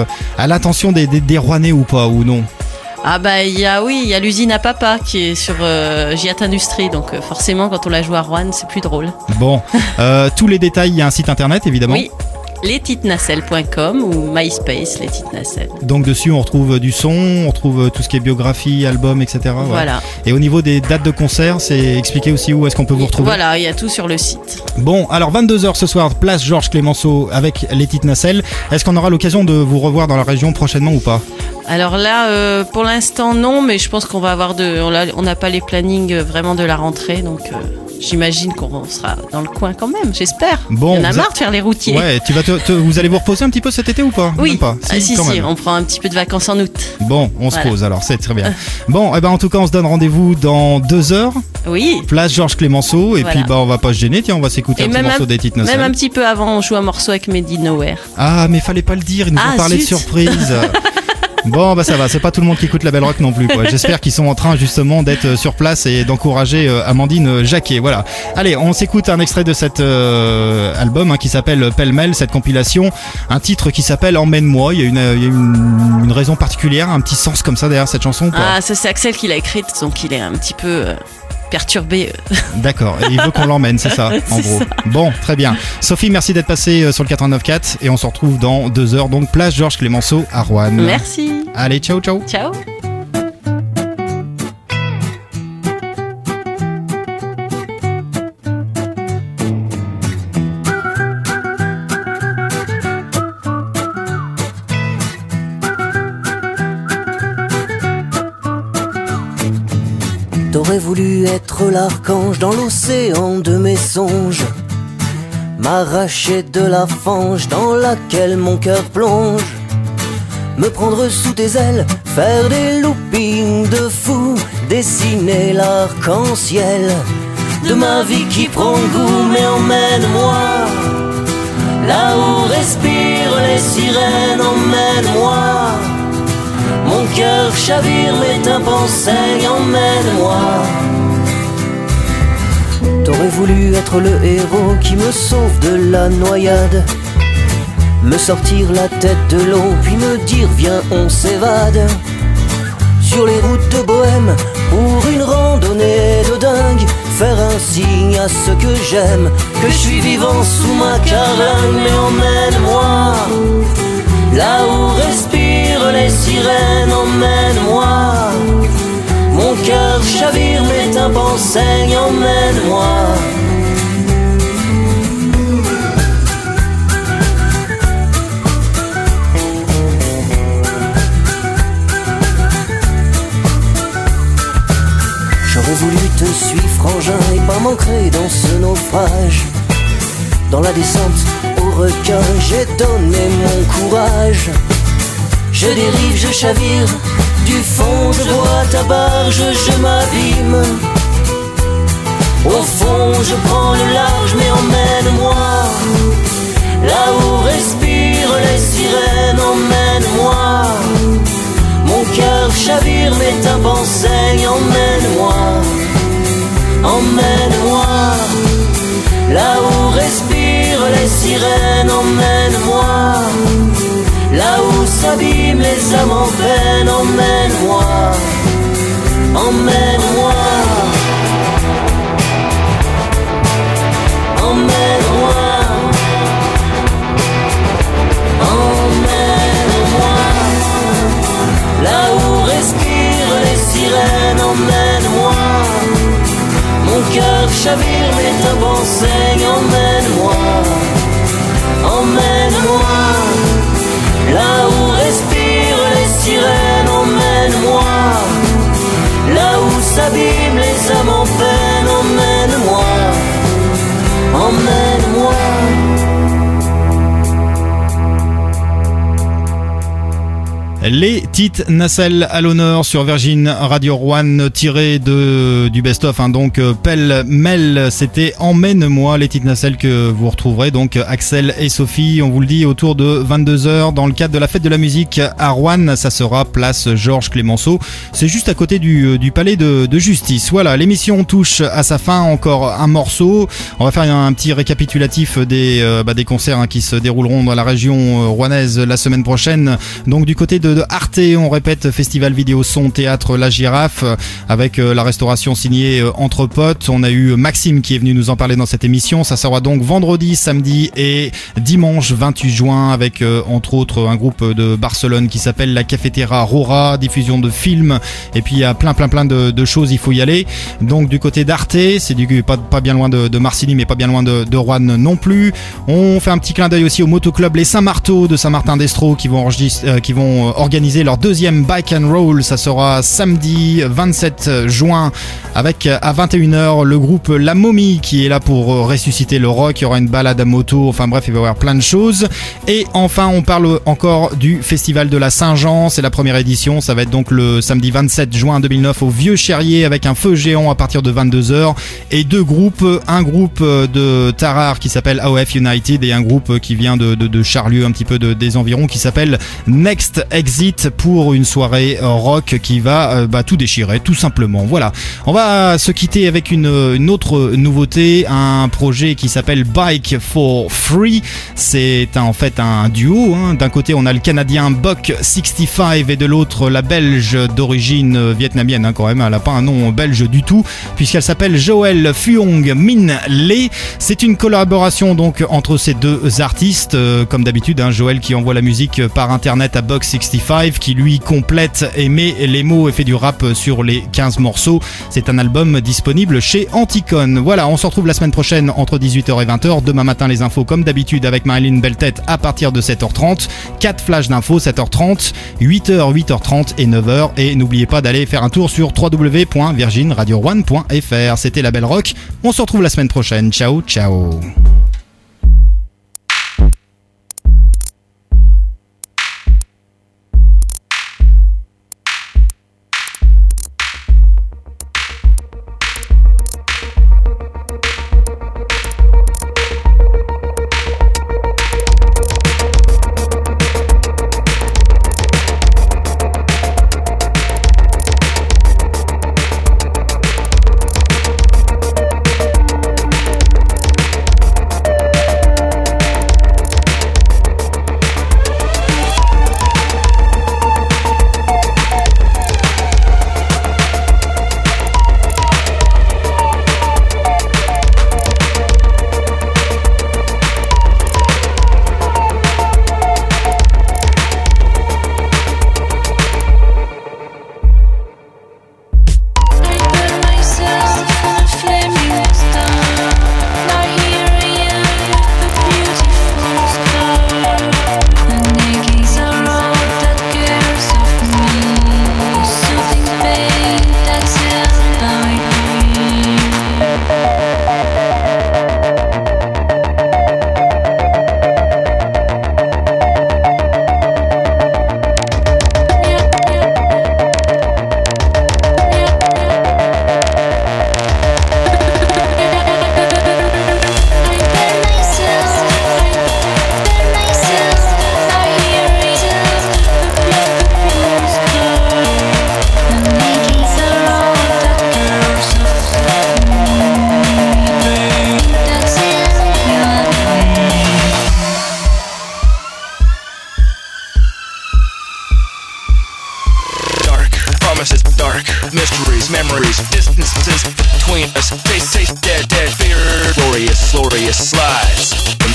à l'attention des Rouennais ou pas, ou non? Ah il y a l'usine à papa qui est sur Giat Industrie, donc forcément quand on la joue à Rouen c'est plus drôle. Bon, tous les détails, il y a un site internet évidemment. Oui, lestitesnacelles.com ou MySpace Les Petites Nacelles. Donc dessus on retrouve du son, on retrouve tout ce qui est biographie, album, etc. Ouais. Voilà. Et au niveau des dates de concert, c'est expliqué aussi où est-ce qu'on peut vous retrouver? Voilà, il y a tout sur le site. Bon, alors 22h ce soir, place Georges Clémenceau avec les Petites Nacelles. Est-ce qu'on aura l'occasion de vous revoir dans la région prochainement ou pas? Alors là, pour l'instant non, mais je pense qu'on va avoir on n'a pas les plannings vraiment de la rentrée, donc j'imagine qu'on sera dans le coin quand même, j'espère. Bon, il y en a marre de faire les routiers. Ouais, vous allez vous reposer un petit peu cet été ou pas? Oui, même pas. Si, on prend un petit peu de vacances en août. Bon, on se pose alors, c'est très bien. Bon, en tout cas, on se donne rendez-vous dans 2 heures. Oui. Place Georges Clémenceau, et puis on va pas se gêner, tiens, on va s'écouter un petit morceau des Petites Nacelles. Même un petit peu avant, on joue un morceau avec Mehdi Nowhere. Ah, mais fallait pas le dire, ils nous ont parlé de surprise. Bon, ça va, c'est pas tout le monde qui écoute la Belle Rock non plus, quoi. J'espère qu'ils sont en train justement d'être sur place et d'encourager Amandine Jacquet. Voilà. Allez, on s'écoute un extrait de cet album qui s'appelle Pêle-mêle, cette compilation. Un titre qui s'appelle Emmène-moi. Il y a une raison particulière, un petit sens comme ça derrière cette chanson ou pas? Ah, ça c'est Axel qui l'a écrite, donc il est un petit peu perturbé. D'accord, et il veut qu'on l'emmène, c'est ça, en gros. Ça. Bon, très bien. Sophie, merci d'être passée sur le 89.4 et on se retrouve dans 2 heures, donc place Georges Clémenceau à Rouen. Merci. Allez, ciao, ciao. Ciao. T'aurais voulu être l'archange dans l'océan de mes songes, m'arracher de la fange dans laquelle mon cœur plonge, me prendre sous tes ailes, faire des loopings de fou, dessiner l'arc-en-ciel de ma vie qui prend goût. Mais emmène-moi là où respirent les sirènes, emmène-moi. Mon cœur chavire, mes tympans saignent, emmène-moi. T'aurais voulu être le héros qui me sauve de la noyade, me sortir la tête de l'eau, puis me dire viens on s'évade sur les routes de Bohème pour une randonnée de dingue, faire un signe à ceux que j'aime, que je suis vivant sous ma caringue. Mais emmène-moi là où respirent les sirènes, emmène-moi. Mon cœur chavire, mes tympans saignent, emmène-moi. pas m'ancrer dans ce naufrage. Dans la descente au requin, j'ai donné mon courage. Je dérive, je chavire, du fond je vois ta barge, je m'abîme. Au fond je prends le large, mais emmène-moi là où respirent les sirènes, emmène-moi. Mon cœur chavire, mes tympans saignent, emmène-moi. Emmène-moi là où respirent les sirènes, emmène-moi. Là où s'abîment les âmes en peine, emmène-moi. Emmène-moi. Emmène-moi. Emmène-moi. Là où respirent les sirènes, emmène-moi. Mon cœur chavire, mes tympans saignent, emmène-moi. Emmène-moi. Là où respirent les sirènes, emmène-moi. Là où s'abîment les âmes en peine, emmène-moi. Emmène-moi. Les Tite Nacelle à l'honneur sur Virgin Radio One, tiré du best-of, hein, donc pêle-mêle, c'était Emmène-moi, les Tite Nacelle que vous retrouverez, donc Axel et Sophie, on vous le dit, autour de 22h dans le cadre de la fête de la musique à Rouen. Ça sera place Georges Clémenceau, c'est juste à côté du palais de justice. Voilà, l'émission touche à sa fin, encore un morceau. On va faire un petit récapitulatif des concerts, hein, qui se dérouleront dans la région rouennaise la semaine prochaine. Donc du côté de Arte, on répète, festival vidéo son théâtre La Girafe, avec la restauration signée Entre Potes. On a eu Maxime qui est venu nous en parler dans cette émission. Ça sera donc vendredi, samedi et dimanche 28 juin avec entre autres un groupe de Barcelone qui s'appelle la Cafetera Rora, diffusion de films, et puis il y a plein de choses, il faut y aller. Donc du côté d'Arte, c'est pas bien loin de Marcilly, mais pas bien loin de Rouen non plus. On fait un petit clin d'œil aussi au motoclub Les Saint-Marteau de Saint-Martin-d'Estro qui vont organiser leur deuxième Bike and Roll. Ça sera samedi 27 juin avec à 21h le groupe La Momie qui est là pour ressusciter le rock. Il y aura une balade à moto, enfin bref, il va y avoir plein de choses. Et enfin, on parle encore du festival de la Saint-Jean. C'est la première édition. Ça va être donc le samedi 27 juin 2009 au Vieux Cherrier avec un feu géant à partir de 22h et deux groupes. Un groupe de Tarare qui s'appelle AOF United et un groupe qui vient de Charlieu, un petit peu des environs, qui s'appelle Next Exit, pour une soirée rock qui va tout déchirer, tout simplement. Voilà, on va se quitter avec une autre nouveauté, un projet qui s'appelle Bike for Free. C'est en fait un duo, hein. D'un côté on a le Canadien Buck 65 et de l'autre la Belge d'origine vietnamienne, hein, quand même, elle n'a pas un nom belge du tout puisqu'elle s'appelle Joël Phuong Min Le. C'est une collaboration donc entre ces deux artistes, comme d'habitude, hein, Joël qui envoie la musique par internet à Buck 65 qui lui complète et met les mots et fait du rap sur les 15 morceaux. C'est un album disponible chez Anticon. Voilà, on se retrouve la semaine prochaine entre 18h et 20h. Demain matin les infos comme d'habitude avec Marilyn Beltête à partir de 7h30. 4 flashs d'infos, 7h30, 8h, 8h30 et 9h. Et n'oubliez pas d'aller faire un tour sur www.virginradio1.fr. C'était La Belle Rock. On se retrouve la semaine prochaine. Ciao, ciao. glorious slides.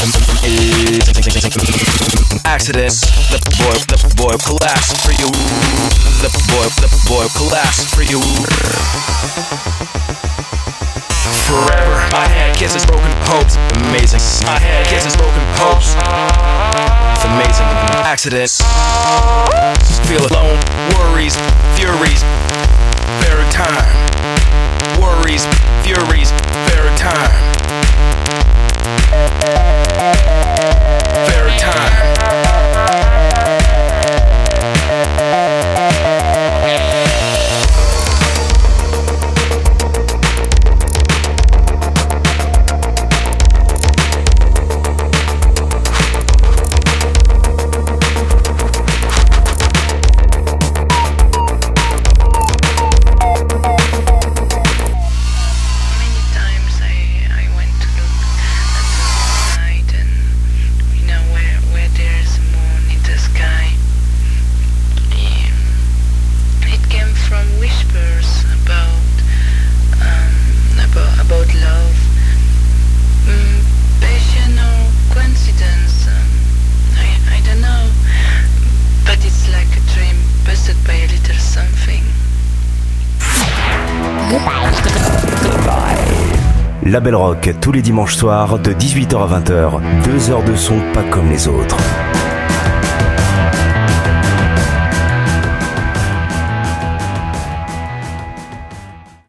Accidents, the boy collapse for you. The boy collapse for you. Forever, my head kisses broken hopes. Amazing, my head kisses broken hopes. It's amazing. Accidents, feel alone. Worries, furies, very time. Worries, furies, very time. Very time. La Belle Rock, tous les dimanches soirs de 18h à 20h. 2 heures de son pas comme les autres.